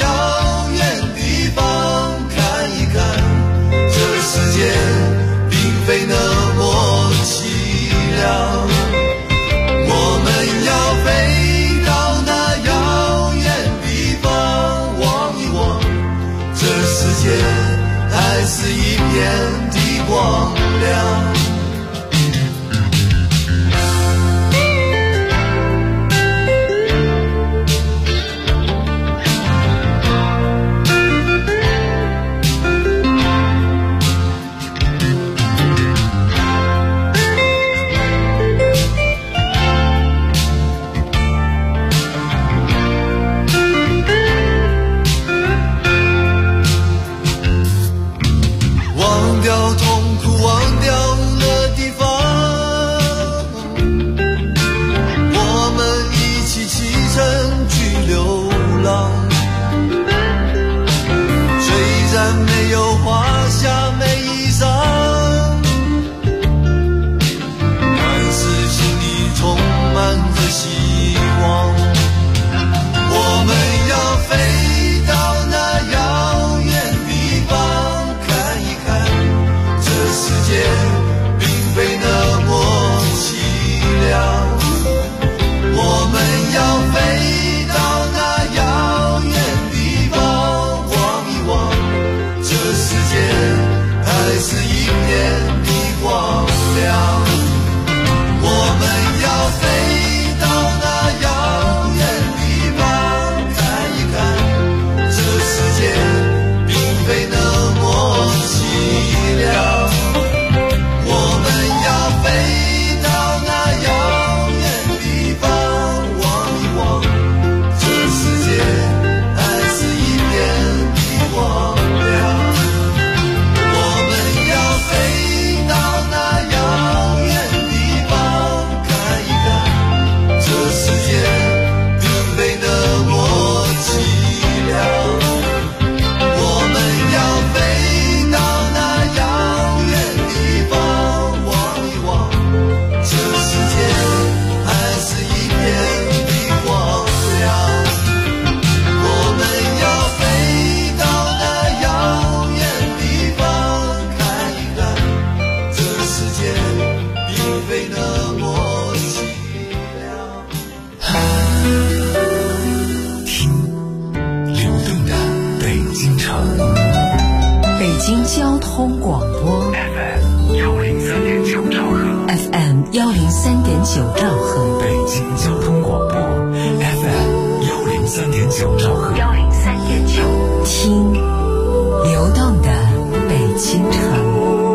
103.9兆赫， 北京交通广播 FM 103.9兆赫 ，103.9，听流动的北京城。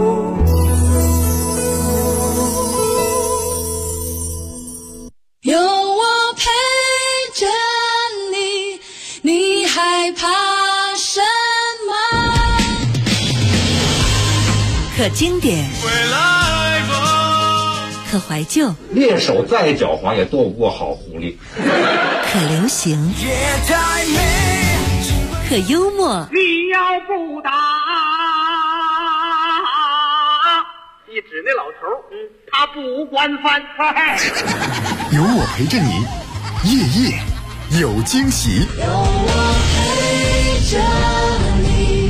有我陪着你，你害怕什么？ 可经典，可怀旧， 猎手再狡猾也斗不过好狐狸。 可流行，可幽默。 你要不打，一指那老头，他不惯犯。 有我陪着你，夜夜有惊喜。 有我陪着你。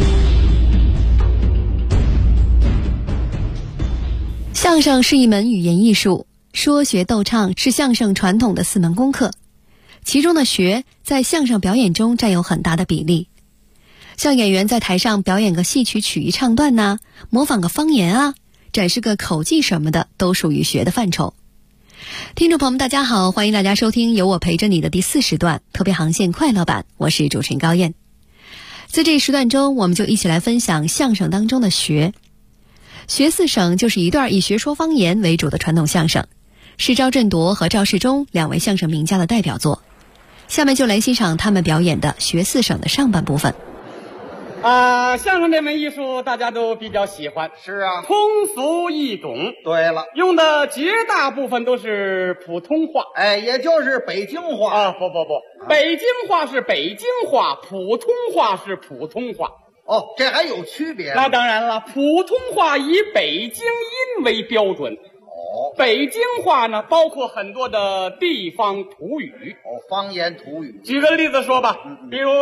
相声是一门语言艺术，说学逗唱是相声传统的4门功课，其中的学在相声表演中占有很大的比例。像演员在台上表演个戏曲曲艺唱段呐，模仿个方言啊，展示个口技什么的，都属于学的范畴。听众朋友们大家好，欢迎大家收听有我陪着你的第40段特别航线快乐版，我是主持人高燕。在这时段中，我们就一起来分享相声当中的学。学4省就是一段以学说方言为主的传统相声，是赵振铎和赵世忠2位相声名家的代表作。下面就来欣赏他们表演的学4省的上半部分。 相声这门艺术大家都比较喜欢， 是啊， 通俗易懂。 对了， 用的绝大部分都是普通话， 也就是北京话啊。不，北京话是北京话，普通话是普通话。 哦，这还有区别？ 那当然了，普通话以北京音为标准。北京话呢，包括很多的地方土语。 方言土语。 举个例子说吧，比如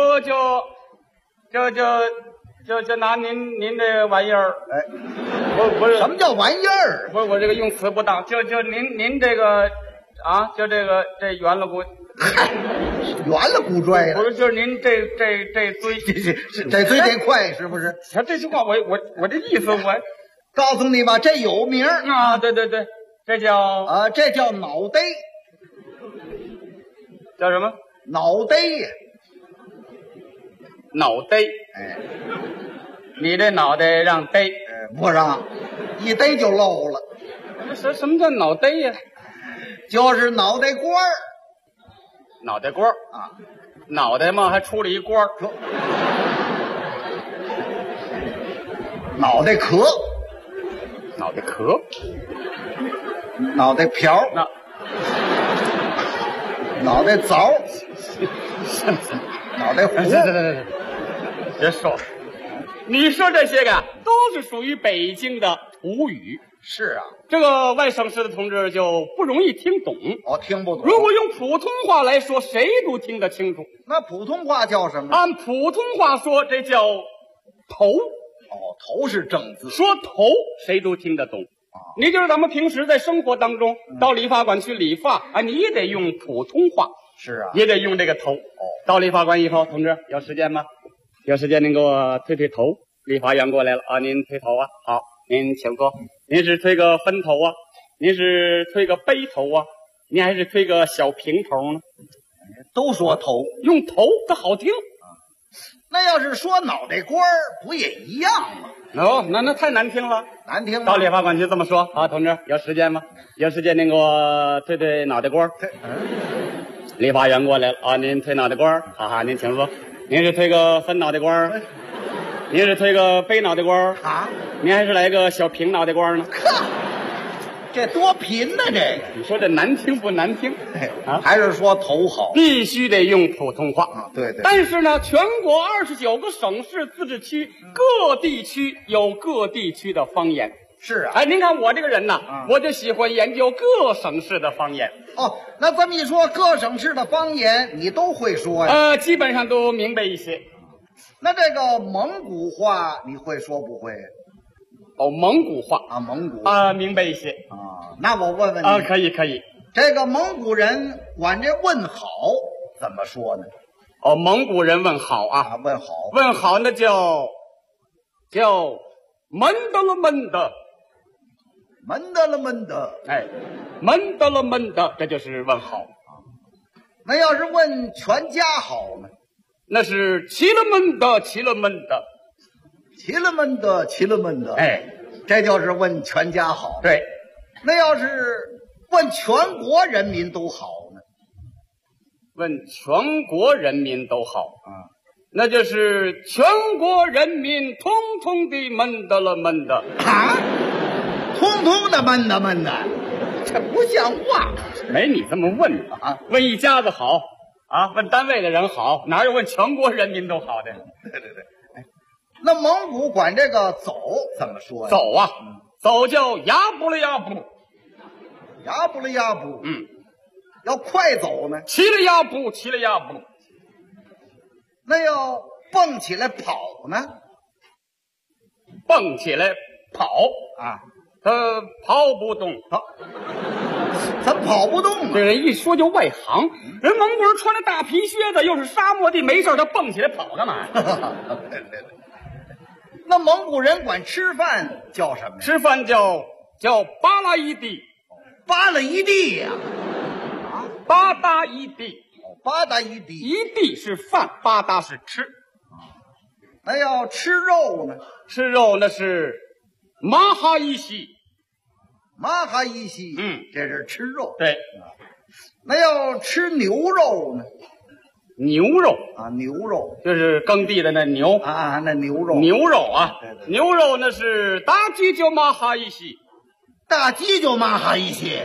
就拿您这玩意儿，不是什么叫玩意儿？ 不是我这个用词不当，就您这个啊，就这圆了骨， 圆了骨坠不是，就是您这嘴， 这嘴得快是不是？ 这句话我这意思我告诉你吧，这有名啊，对，这叫脑袋， 叫什么？ 脑袋呀。 脑袋，你这脑袋让逮， 不让，一逮就漏了。 什么叫脑袋呀？ 就是脑袋瓜儿， 脑袋瓜儿啊，脑袋嘛还出了一瓜儿， 脑袋壳， 脑袋壳， 脑袋瓢，脑袋枣，脑袋糊。 别说，你说这些个都是属于北京的土语。 是啊， 这个外省市的同志就不容易听懂。 听不懂。 如果用普通话来说，谁都听得清楚。 那普通话叫什么？ 按普通话说，这叫头。 头是正字。 说头，谁都听得懂。你就是咱们平时在生活当中，到理发馆去理发啊，你也得用普通话。 是啊， 也得用这个头。到理发馆以后，同志有时间吗？有时间您给我推推头。理发员过来了啊，您推头啊，好，您请坐。您是推个分头啊？您是推个背头啊？您还是推个小平头呢？ 都说头， 用头它好听。 那要是说脑袋瓜儿，不也一样吗？ 那太难听了， 难听。 到理发馆去这么说啊，同志有时间吗？有时间您给我推推脑袋瓜。理发员过来了啊，您推脑袋瓜，哈哈，您请坐。您是推个分脑袋瓜，您是推个背脑袋瓜啊？ 您还是来个小平脑袋瓜呢？ 这多贫呢，这个你说这难听不难听？ 还是说头好？ 必须得用普通话啊，对。 但是呢，全国29个省市自治区，各地区有各地区的方言。 是啊， 您看我这个人呐，我就喜欢研究各省市的方言。 那这么一说，各省市的方言你都会说呀？ 基本上都明白一些。 那这个蒙古话你会说不会？ 蒙古话啊，蒙古明白一些啊。那我问问你啊，可以。 这个蒙古人管这问好怎么说呢？ 蒙古人问好啊， 问好那叫闷的了闷的。 闷的了闷的， 哎，闷的了闷的，这就是问好。 那要是问全家好呢？ 那是齐了闷的，齐了闷的， 齐了闷的，齐了闷的。 哎， 这就是问全家好。 对， 那要是问全国人民都好呢？ 问全国人民都好啊，那就是全国人民通通的闷的了闷的啊，通通的闷的闷的，这不像话。 没你这么问的啊，问一家子好啊，问单位的人好，哪有问全国人民都好的？ 对。哎，那蒙古管这个走怎么说呀？ 走啊，走叫呀布了呀布， 呀布了呀布。要快走呢？ 齐了呀布，齐了呀布。 那要蹦起来跑呢？ 蹦起来跑啊， 他跑不动， 他跑不动啊！ 这人一说就外行，人蒙古人穿着大皮靴子，又是沙漠地，没事他蹦起来跑干嘛呀？ 那蒙古人管吃饭叫什么呀？ 吃饭叫巴拉伊地， 巴拉伊地呀。 八搭一地， 八搭一地， 一地是饭，八搭是吃。 那要吃肉呢？ 吃肉那是马哈伊西， 马哈伊西，这是吃肉。 对， 那要吃牛肉呢？ 牛肉啊，牛肉就是耕地的那牛啊，那牛肉， 牛肉啊， 对牛肉那是大鸡叫马哈伊西， 大鸡就马哈伊西。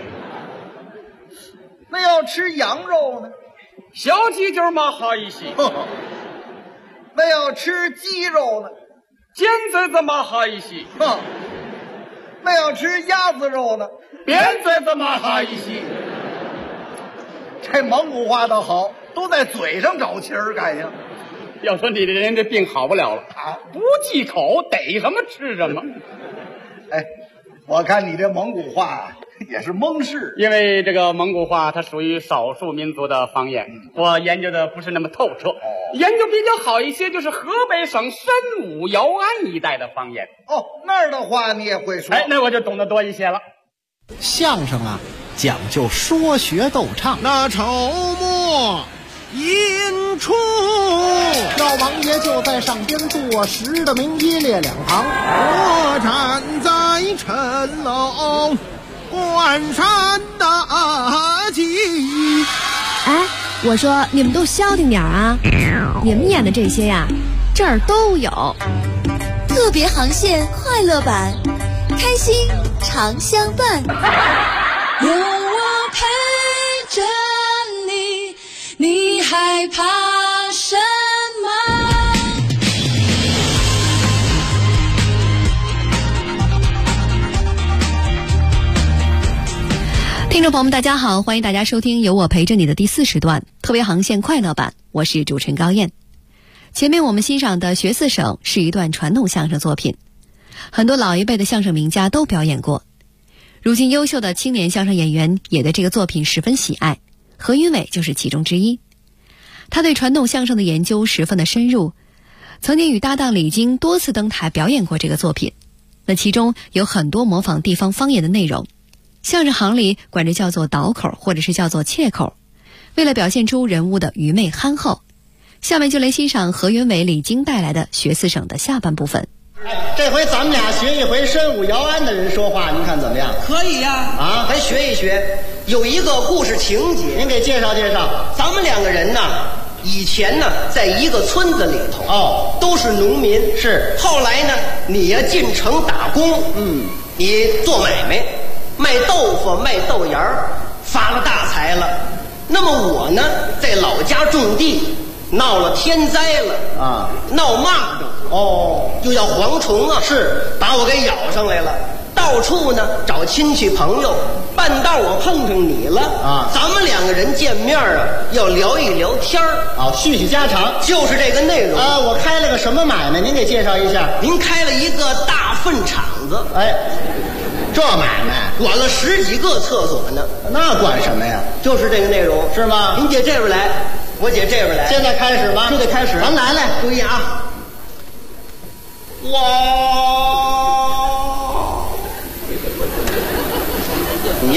那要吃羊肉呢？ 小鸡就是马哈伊西。 那要吃鸡肉呢？ 尖嘴子马哈伊西。 那要吃鸭子肉呢？ 扁嘴子马哈伊西。 这蒙古话倒好，都在嘴上找气儿干呀。 要说你这人这病好不了了啊，不忌口，逮什么吃什么。 哎，我看你这蒙古话也是蒙氏， 因为这个蒙古话它属于少数民族的方言，我研究的不是那么透彻，研究比较好一些就是河北省申武姚安一带的方言。 哦，那儿的话你也会说？ 哎，那我就懂得多一些了。 相声啊，讲究说学逗唱。 那筹末引出， 老王爷就在上边坐实的名一列两旁， 我站在城楼关山大吉。 哎，我说你们都消停点啊！你们演的这些呀，这儿都有。 特别航线快乐版，开心常相伴。 有我陪着你，你害怕什么？ 听众朋友们大家好，欢迎大家收听由我陪着你的第40段特别航线快乐版，我是主持人高燕。前面我们欣赏的学四省是一段传统相声作品，很多老一辈的相声名家都表演过，如今优秀的青年相声演员也对这个作品十分喜爱，何云伟就是其中之一。他对传统相声的研究十分的深入，曾经与搭档李菁多次登台表演过这个作品，那其中有很多模仿地方方言的内容，相声行里管这叫做倒口或者是叫做切口，为了表现出人物的愚昧憨厚。下面就来欣赏何云伟、李菁带来的学四省的下半部分。 这回咱们俩学一回申武姚安的人说话，您看怎么样？ 可以呀！ 啊，还学一学，有一个故事情节，您给介绍介绍。 咱们两个人呢，以前呢在一个村子里头， 哦， 都是农民。 是。 后来呢，你呀进城打工，你做买卖，卖豆腐、卖豆芽儿，发了大财了。那么我呢，在老家种地，闹了天灾了啊， 闹蚂蚱。 哦， 又要蝗虫啊， 是把我给咬上来了。到处呢找亲戚朋友，半道我碰上你了啊！ 咱们两个人见面啊，要聊一聊天儿啊，叙叙家常， 就是这个内容啊。我开了个什么买卖？您给介绍一下。 您开了一个大粪场子， 哎，这买卖管了10几个厕所呢。 那管什么呀？ 就是这个内容， 是吗？ 您姐这边来，我姐这边来。 现在开始吗？ 就得开始。 咱来， 注意啊！哇！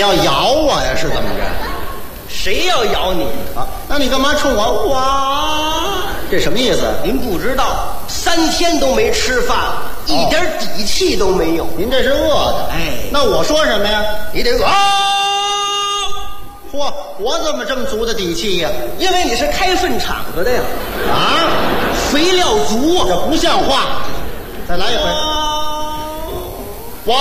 要咬我呀？是怎么着？ 谁要咬你啊？那你干嘛冲我哇？这什么意思？ 您不知道，3天都没吃饭，一点底气都没有。 您这是饿的。 哎， 那我说什么呀？ 你得嚯，我怎么这么足的底气呀？ 因为你是开粪场子的呀。 啊， 肥料足， 这不像话。再来一回。哇，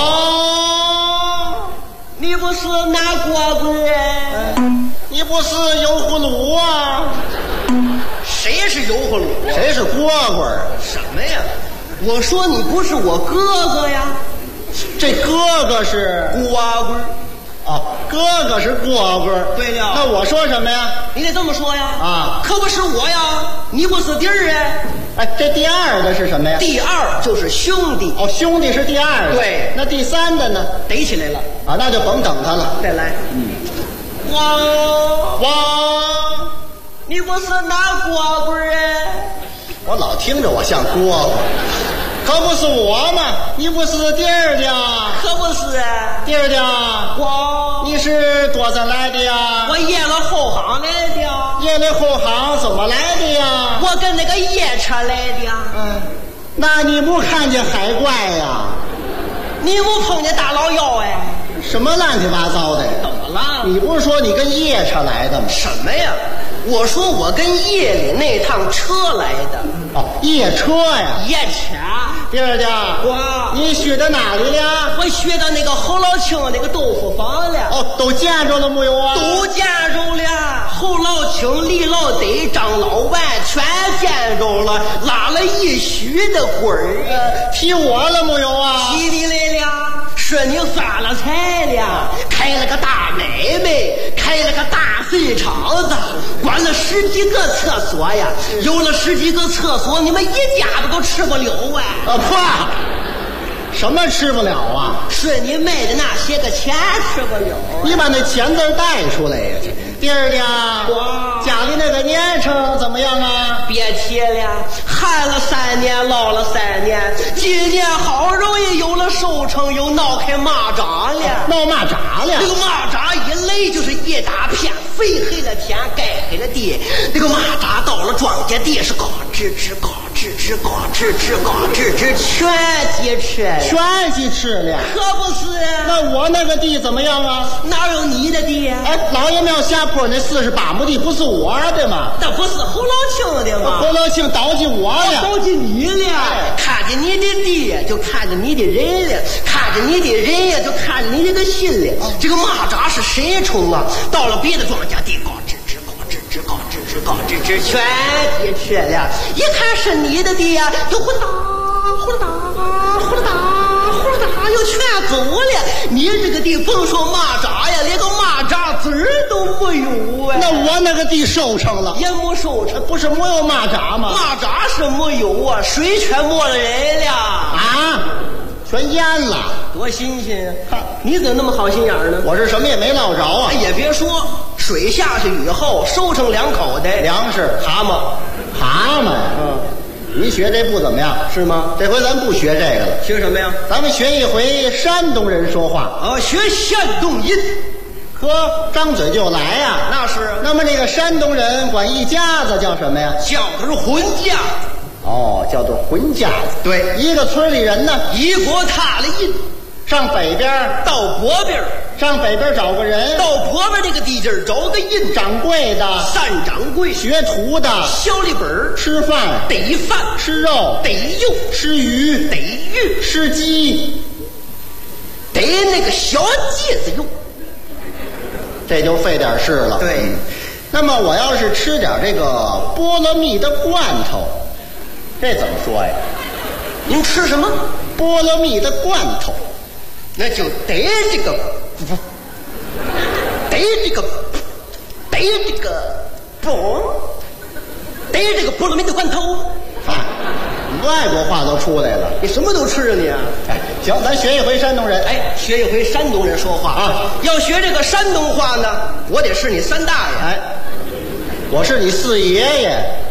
你不是拿锅棍你不是油葫芦啊？ 谁是油葫芦？ 谁是蝈蝈啊？ 什么呀？我说你不是我哥哥呀。 这哥哥是蝈蝈。 哦，哥哥是蝈蝈。 对了， 那我说什么呀？ 你得这么说呀。 啊， 可不是我呀，你不是弟儿啊。 哎，这第二的是什么呀？ 第二就是兄弟。 哦，兄弟是第二的。 对， 那第三的呢？ 逮起来了。 啊，那就甭等他了。 再来。哇，你不是拿蝈蝈啊？ 我老听着我像蝈蝈。可不是我嘛，你不是弟儿的？ 可不是啊， 弟儿的。 我， 你是多少来的呀？ 我夜了后行来的。 夜里后行怎么来的呀？ 我跟那个夜车来的。 嗯，那你不看见海怪呀？ 你不碰见大老妖哎？ 什么乱七八糟的？ 怎么了？ 你不是说你跟夜车来的吗？ 什么呀？我说我跟夜里那趟车来的。 哦，夜车呀， 夜车。 弟儿的， 我你学到哪里了？ 我学到那个侯老庆那个豆腐坊了。 哦，都见着了没有啊？ 都见着了。侯老庆、李老得、张老万全见着了，拉了一须的棍儿。 提我了没有啊？ 提你来了。说你发了财了，开了个大买卖，开了个大粪场子，关了10几个厕所呀，有了10几个厕所，你们一家子都吃不了啊！ 破，什么吃不了啊？ 说你卖的那些个钱吃不了， 你把那钱字带出来呀！弟儿的，家里那个年成怎么样啊？ 别提了，旱了3年，涝了3年，今年好容易有了收成，又闹开蚂蚱了。 闹蚂蚱了？ 那个蚂蚱一来就是一大片，肥黑了天，盖黑了地。那个蚂蚱到了庄稼地是嘎吱吱嘎吱吱嘎吱吱嘎吱吱，全鸡吃了， 全鸡吃了。 可不是？ 那我那个地怎么样啊？ 哪有你的地？ 哎，老爷庙下坡那48亩地不是我的吗？ 那不是侯老庆的吗？ 侯老庆倒进我了， 倒进你了。看着你的地，就看着你的人了；看着你的人呀，就看着你这个心了。这个蚂蚱是神虫啊！到了别的庄稼地，高吱吱高吱吱高吱吱高吱吱，全地吃了。一看是你的地呀，就呼啦呼啦呼啦呼啦，又全走了。你这个地甭说蚂蚱呀，连个蚂蚱籽儿都没有啊！ 那我那个地收成了， 也没收成， 不是没有蚂蚱吗？ 蚂蚱是没有啊，水全没了人了啊！全淹了， 多新鲜啊！你怎么那么好心眼呢？ 我是什么也没捞着啊！ 也别说，水下去以后收成2口袋粮食， 蛤蟆， 蛤蟆，你学这不怎么样是吗？ 这回咱不学这个了， 学什么呀？ 咱们学一回山东人说话学山东音， 可张嘴就来呀。 那是。 那么这个山东人管一家子叫什么呀？ 叫的是混家。 哦，叫做混家子。 对， 一个村里人呢， 一国踏了印， 上北边到北边， 上北边找个人， 到北边这个地界找个印， 掌柜的、 3掌柜、 学徒的、 小里本吃饭得饭， 吃肉得肉， 吃鱼得鱼， 吃鸡得那个小鸡子肉， 这就费点事了。 对， 那么我要是吃点这个菠萝蜜的罐头，这怎么说呀？ 您吃什么？ 菠萝蜜的罐头， 那就得这个菠萝蜜的罐头。 外国话都出来了， 你什么都吃啊你啊！ 行，咱学一回山东人。 学一回山东人说话啊！要学这个山东话呢，我得是你3大爷。 我是你4爷爷。 讨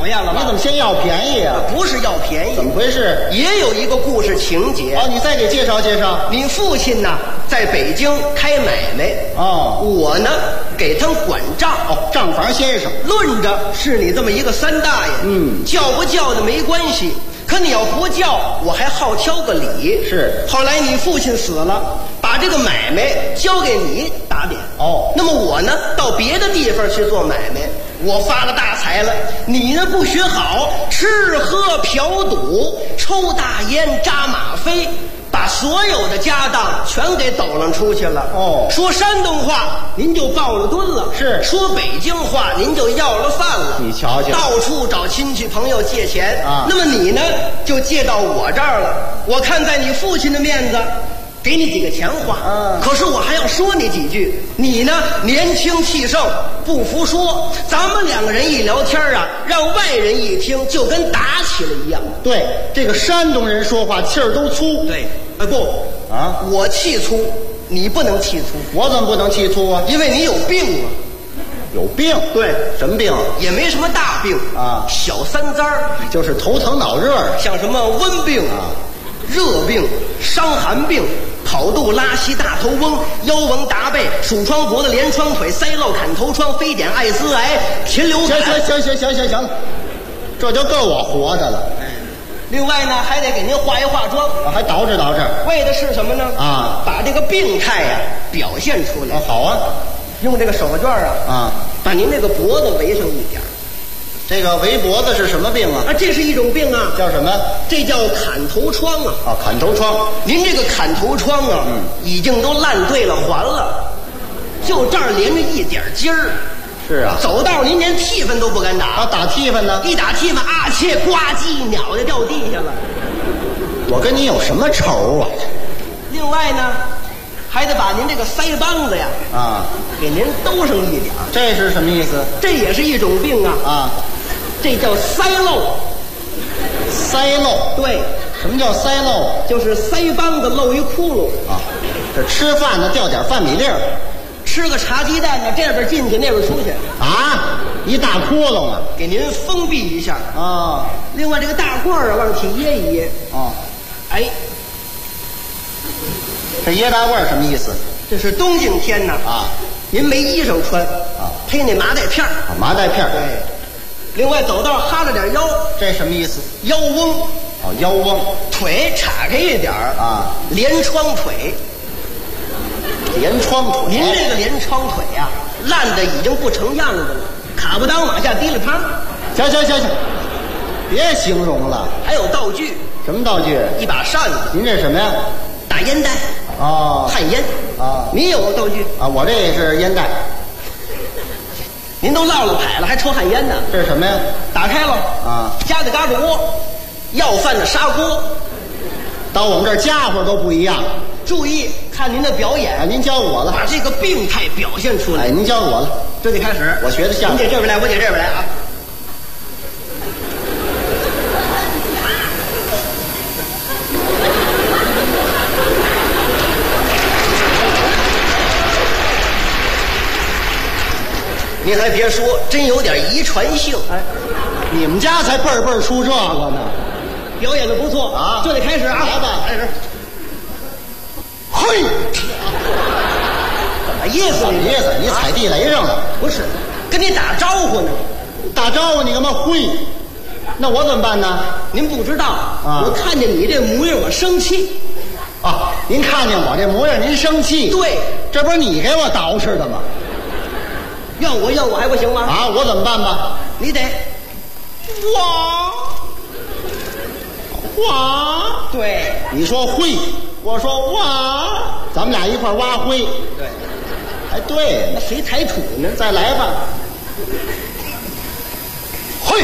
么样了吧？ 你怎么先要便宜啊？ 不是要便宜， 怎么回事？ 也有一个故事情节。 哦，你再给介绍介绍。 你父亲呢，在北京开买卖， 哦， 我呢给他管账， 账房先生。 论着是你这么一个三大爷，叫不叫的没关系。可你要不叫，我还好挑个理。 是。 后来你父亲死了，把这个买卖交给你打点。 哦。 那么我呢，到别的地方去做买卖，我发了大财了。你呢，不学好，吃喝嫖赌，抽大烟，扎吗啡，把所有的家当全给抖楞出去了。 哦。 说山东话，您就抱了墩了； 是。 说北京话，您就要了饭了。 你瞧瞧， 到处找亲戚朋友借钱啊。 那么你呢，就借到我这儿了。我看在你父亲的面子，给你几个钱花。可是我还要说你几句。你呢，年轻气盛，不服说。咱们两个人一聊天啊，让外人一听就跟打起来一样。 对，这个山东人说话气儿都粗。 对，不啊， 我气粗，你不能气粗。 我怎么不能气粗啊？ 因为你有病啊。 有病？ 对， 什么病？ 也没什么大病啊， 小三灾儿， 就是头疼脑热， 像什么温病啊、热病、伤寒病、跑肚拉稀、大头翁、腰纹达背、鼠疮脖子、连疮腿、塞漏、砍头疮、非典、艾滋癌、禽流感。 行了，这就够我活的了。 另外呢，还得给您化一化妆， 还捯饬捯饬， 为的是什么呢？ 啊， 把这个病态呀表现出来。 好啊。 用这个手绢啊，把您这个脖子围上一点。 这个围脖子是什么病啊？ 这是一种病啊， 叫什么？ 这叫砍头疮啊！ 砍头疮。 您这个砍头疮啊，已经都烂对了环了，就这儿连着一点筋儿。 是啊， 走道您连气氛都不敢打。 打气氛呢？ 一打气氛，切，呱唧，鸟就掉地下了。 我跟你有什么仇啊？ 另外呢，还得把您这个腮帮子呀，给您兜上一点。 这是什么意思？ 这也是一种病啊。这叫腮漏。 腮漏？ 对。 什么叫腮漏？ 就是腮帮子漏一窟窿啊。这吃饭呢掉点饭米粒儿， 吃个茶鸡蛋呢，这边进去那边出去啊，一大窟窿啊， 给您封闭一下啊。 另外这个大褂啊，往起掖一掖啊。这掖大褂什么意思？ 这是冬景天呢啊，您没衣裳穿啊，配那麻袋片麻袋片。 对。另外走道哈着点腰， 这什么意思？ 腰翁。 腰翁。 腿岔开一点啊，连疮腿。 连疮腿。 您这个连疮腿呀，烂的已经不成样子了，卡不当往下滴了汤。 行，别形容了。 还有道具。 什么道具？ 一把扇子。 您这什么呀？ 大烟袋。旱烟啊。 你有道具啊？我这也是烟袋。 您都落了牌了，还抽旱烟呢？ 这是什么呀？ 打开了啊， 夹在嘎吱窝，要饭的砂锅。 到我们这儿家伙都不一样。 注意看您的表演， 您教我了， 把这个病态表现出来。 您教我了， 这得开始。 我学的像。 您得这边来，我得这边来啊。您还别说，真有点遗传性。 你们家才辈儿出这个呢。 表演的不错啊，这得开始啊！ 来吧， 开始。 嘿， 怎么意思？ 什么意思？你踩地雷上了？ 不是，跟你打招呼呢。 打招呼你干嘛挥？那我怎么办呢？ 您不知道啊？我看见你这模样，我生气。 啊，您看见我这模样，您生气？ 对， 这不是你给我捯饬的吗？ 要我还不行吗？ 啊，我怎么办吧？ 你得挖，对， 你说会，我说挖，咱们俩一块挖灰。 对， 对， 那谁抬土呢？ 再来吧。 嘿，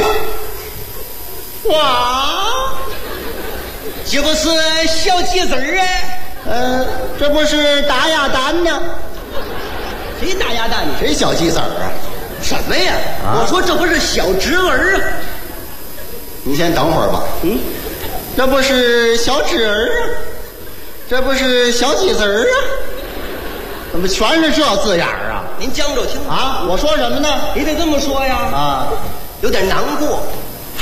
哇，这不是小鸡子儿这不是打鸭蛋呢？ 谁打鸭蛋呢？ 谁小鸡子儿啊？ 什么呀？我说这不是小侄儿啊！ 你先等会儿吧。这不是小侄儿啊，这不是小鸡子儿啊，怎么全是这字眼儿啊？ 您将就听啊！我说什么呢？ 你得这么说呀！ 啊， 有点难过。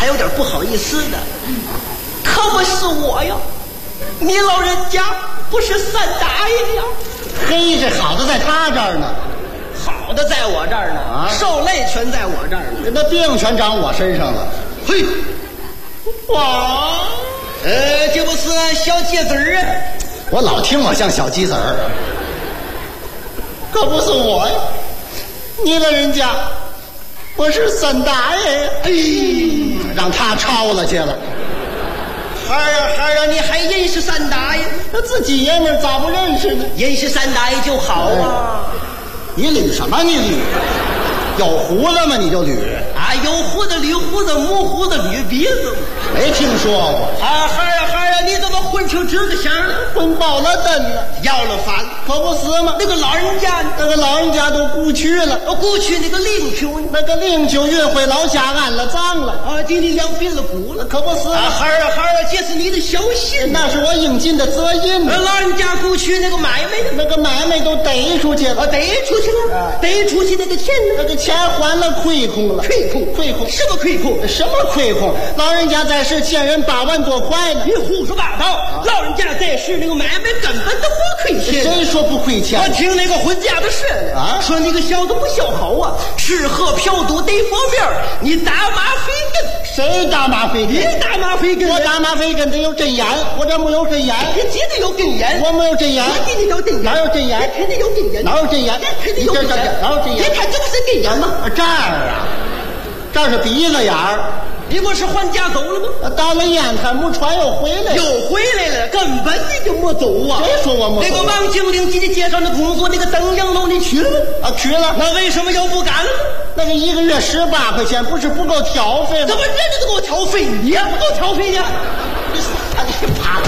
还有点不好意思的。可不是我呀，你老人家不是三大爷呀。 嘿，这好的在他这儿呢， 好的在我这儿呢啊，受累全在我这儿呢， 那病全长我身上了。 嘿，哇，这不是小鸡子儿啊？ 我老听我像小鸡子儿，可不是我呀，你老人家，我是三大爷呀。哎，让他抄了去了。 孩儿啊，你还认识三大爷？ 那自己爷们咋不认识呢？ 认识三大爷就好啊。 你捋什么？你捋？有胡子吗？你就捋啊？有胡子捋胡子，没胡子捋鼻子。 没听说过。 孩儿，你怎么混成这个相了？ 混饱了灯了， 要了饭， 可不是吗？ 那个老人家都故去了， 故去那个灵柩， 运回老家安了葬了啊！今天养病了骨了， 可不是啊！孩儿，这是你的小心， 那是我应尽的责任。 老人家故去那个买卖都逮出去了， 逮出去那个钱呢？ 那个钱还了亏空了， 亏空，什么亏空？ 什么亏空？老人家在世欠人8万多块呢。 你胡说八道！老人家在世那个买卖根本都不亏钱。 谁说不亏钱？ 我听那个婚家的说呢啊，说那个小子不孝好啊，吃喝嫖赌得方面，你打马飞根。 谁打马飞根？ 你打马飞根。 我打马飞根得有针眼，我这没有针眼。 你记得有针眼？ 我没有针眼。 我记得有针眼。 哪有针眼？ 肯定有针眼。 哪有针眼？ 肯定有针眼。 哪有针眼？ 你看这不是针眼吗？ 这儿啊，这是鼻子眼儿。 你不是还家走了吗？ 到了烟台木船又回来了，根本你就没走啊！ 谁说我没走？ 那个王经理给你介绍的工作，那个登阳楼你去了吗？ 啊，去了。 那为什么又不干了？ 那个1个月18块钱，不是不够挑费吗？ 怎么人家都给我挑费，你也不够挑费呢？ 你怕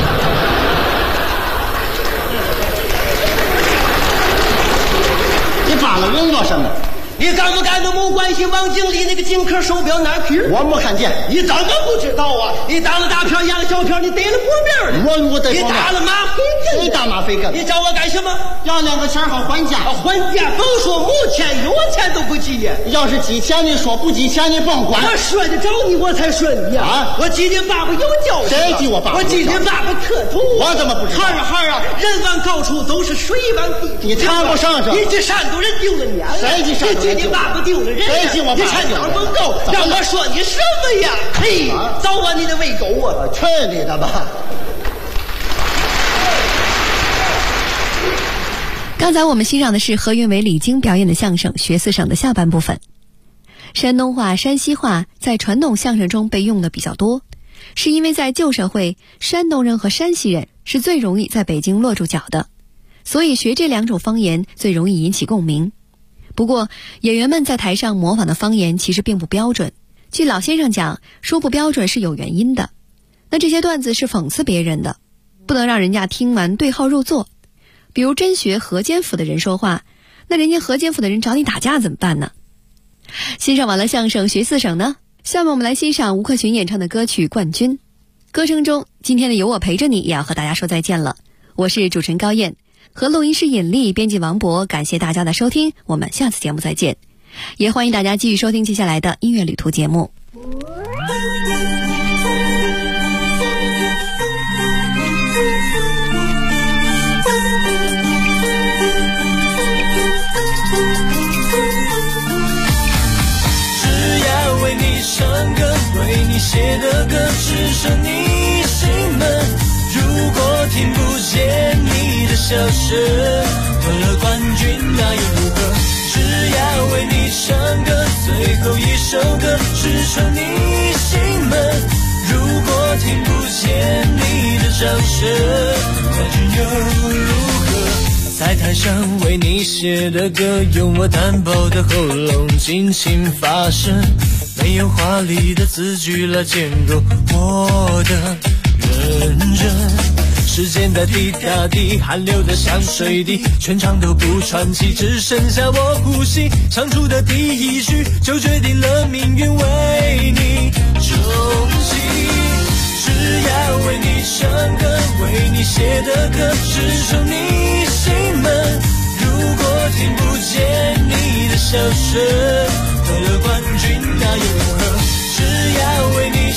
你扒了人做什么？ 你干不干都没关系。王经理那个金壳手表哪去？ 我没看见。 你怎么不知道啊？你当了大票压了小票，你逮了过面了。 我逮你打了马飞根。 谁打马飞根？ 你找我干什么？ 要2个钱好还家。 还家甭说没钱，有钱都不急呀。 要是急钱你说，不急钱你甭管。 我说的找你，我才说你啊！我记你爸爸有教训。 谁记我爸爸？ 我记你爸爸可头。 我怎么不知道？ 孩儿啊，人往高处走是水往低处。 你谈不上这。 你去山东人丢了脸。 谁去山东人？ 你爸爸丢了人。 谁记我爸爸？ 你看哪甭够？让我说你什么呀？嘿，早晚你得喂狗啊！ 去你的吧！ 刚才我们欣赏的是何云伟、李菁表演的相声《学四省》的下半部分。山东话、山西话在传统相声中被用的比较多，是因为在旧社会，山东人和山西人是最容易在北京落住脚的，所以学这2种方言最容易引起共鸣。不过演员们在台上模仿的方言其实并不标准，据老先生讲，说不标准是有原因的。那这些段子是讽刺别人的，不能让人家听完对号入座。比如真学河间府的人说话，那人家河间府的人找你打架怎么办呢？欣赏完了相声学四省呢，下面我们来欣赏吴克群演唱的歌曲《冠军》。歌声中，今天的有我陪着你也要和大家说再见了。我是主持人高燕，和录音师尹丽，编辑王博，感谢大家的收听，我们下次节目再见。也欢迎大家继续收听接下来的音乐旅途节目。 只要为你唱歌，为你写的歌，只剩你心门。如果听不见你的笑声，得了冠军那又如何？只要为你唱歌，最后一首歌，只剩你心门。如果听不见你的掌声，冠军又如何？在台上为你写的歌，用我单薄的喉咙尽情发声，没有华丽的字句来建构我的认真。时间在滴答滴，汗流的像水滴，全场都不喘气，只剩下我呼吸。唱出的第一句，就决定了命运为你终极。只要为你唱歌，为你写的歌，只剩你心门。如果听不见你的笑声，得了冠军那又如何？只要为你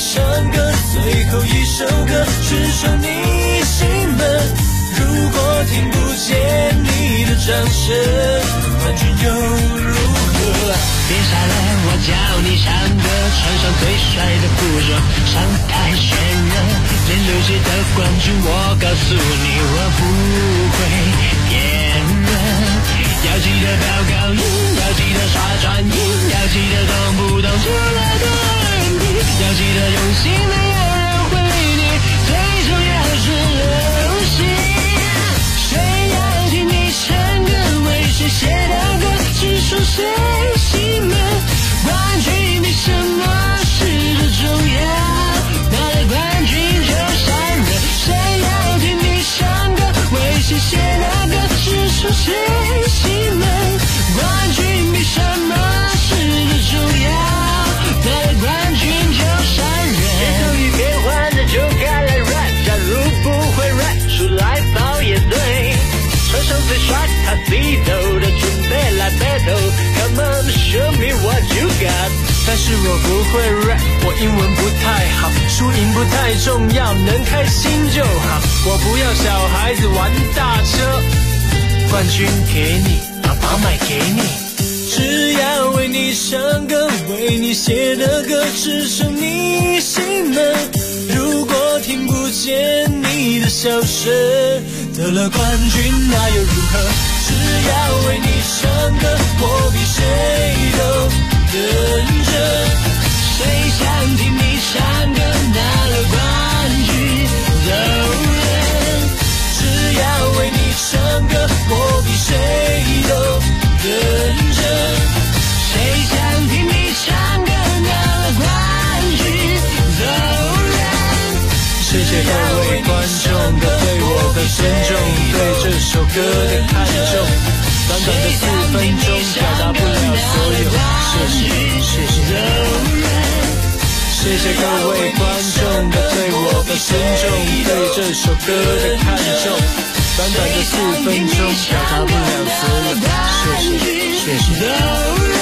生，冠军又如何？ 别傻了，我教你唱歌，穿上最帅的服装，上台渲染，连流血的冠军，我告诉你，我不会骗人。要记得飙高音，要记得刷转音，要记得动不动就来个R&B，要记得用心的要人回你，最重要是流行。谁要听你唱歌，为谁写的歌，只说谁心门，冠军比什么事都重要，拿了冠军就闪人。谁要听你唱歌，为谁写的歌，只说谁心门，冠军比什么事都重要，拿了冠军就闪人。节奏一变换的就该来 rap， 假如不会 rap， 出来跑也对。穿上最帅tuxedo的准备来 battle，Come on show me what you got。 但是我不会 rap， 我英文不太好，输赢不太重要，能开心就好。我不要小孩子玩大车，冠军给你，爸爸买给你。只要为你唱歌，为你写的歌，只剩你心门。如果听不见你的笑声，得了冠军那又如何？只要为你唱歌，我比谁都认真。谁想听你唱歌，拿了冠军走人。只要为你唱歌，我比谁都认真。谁想听你唱歌，拿了冠军走人。谢谢各位观众的对我的尊重，对这首歌的看重。短短的4分钟表达不了所有，谢谢。谢谢各位观众的对我的尊重，对这首歌的看重。短短的4分钟表达不了所有，谢谢。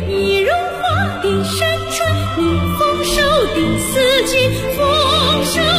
丰收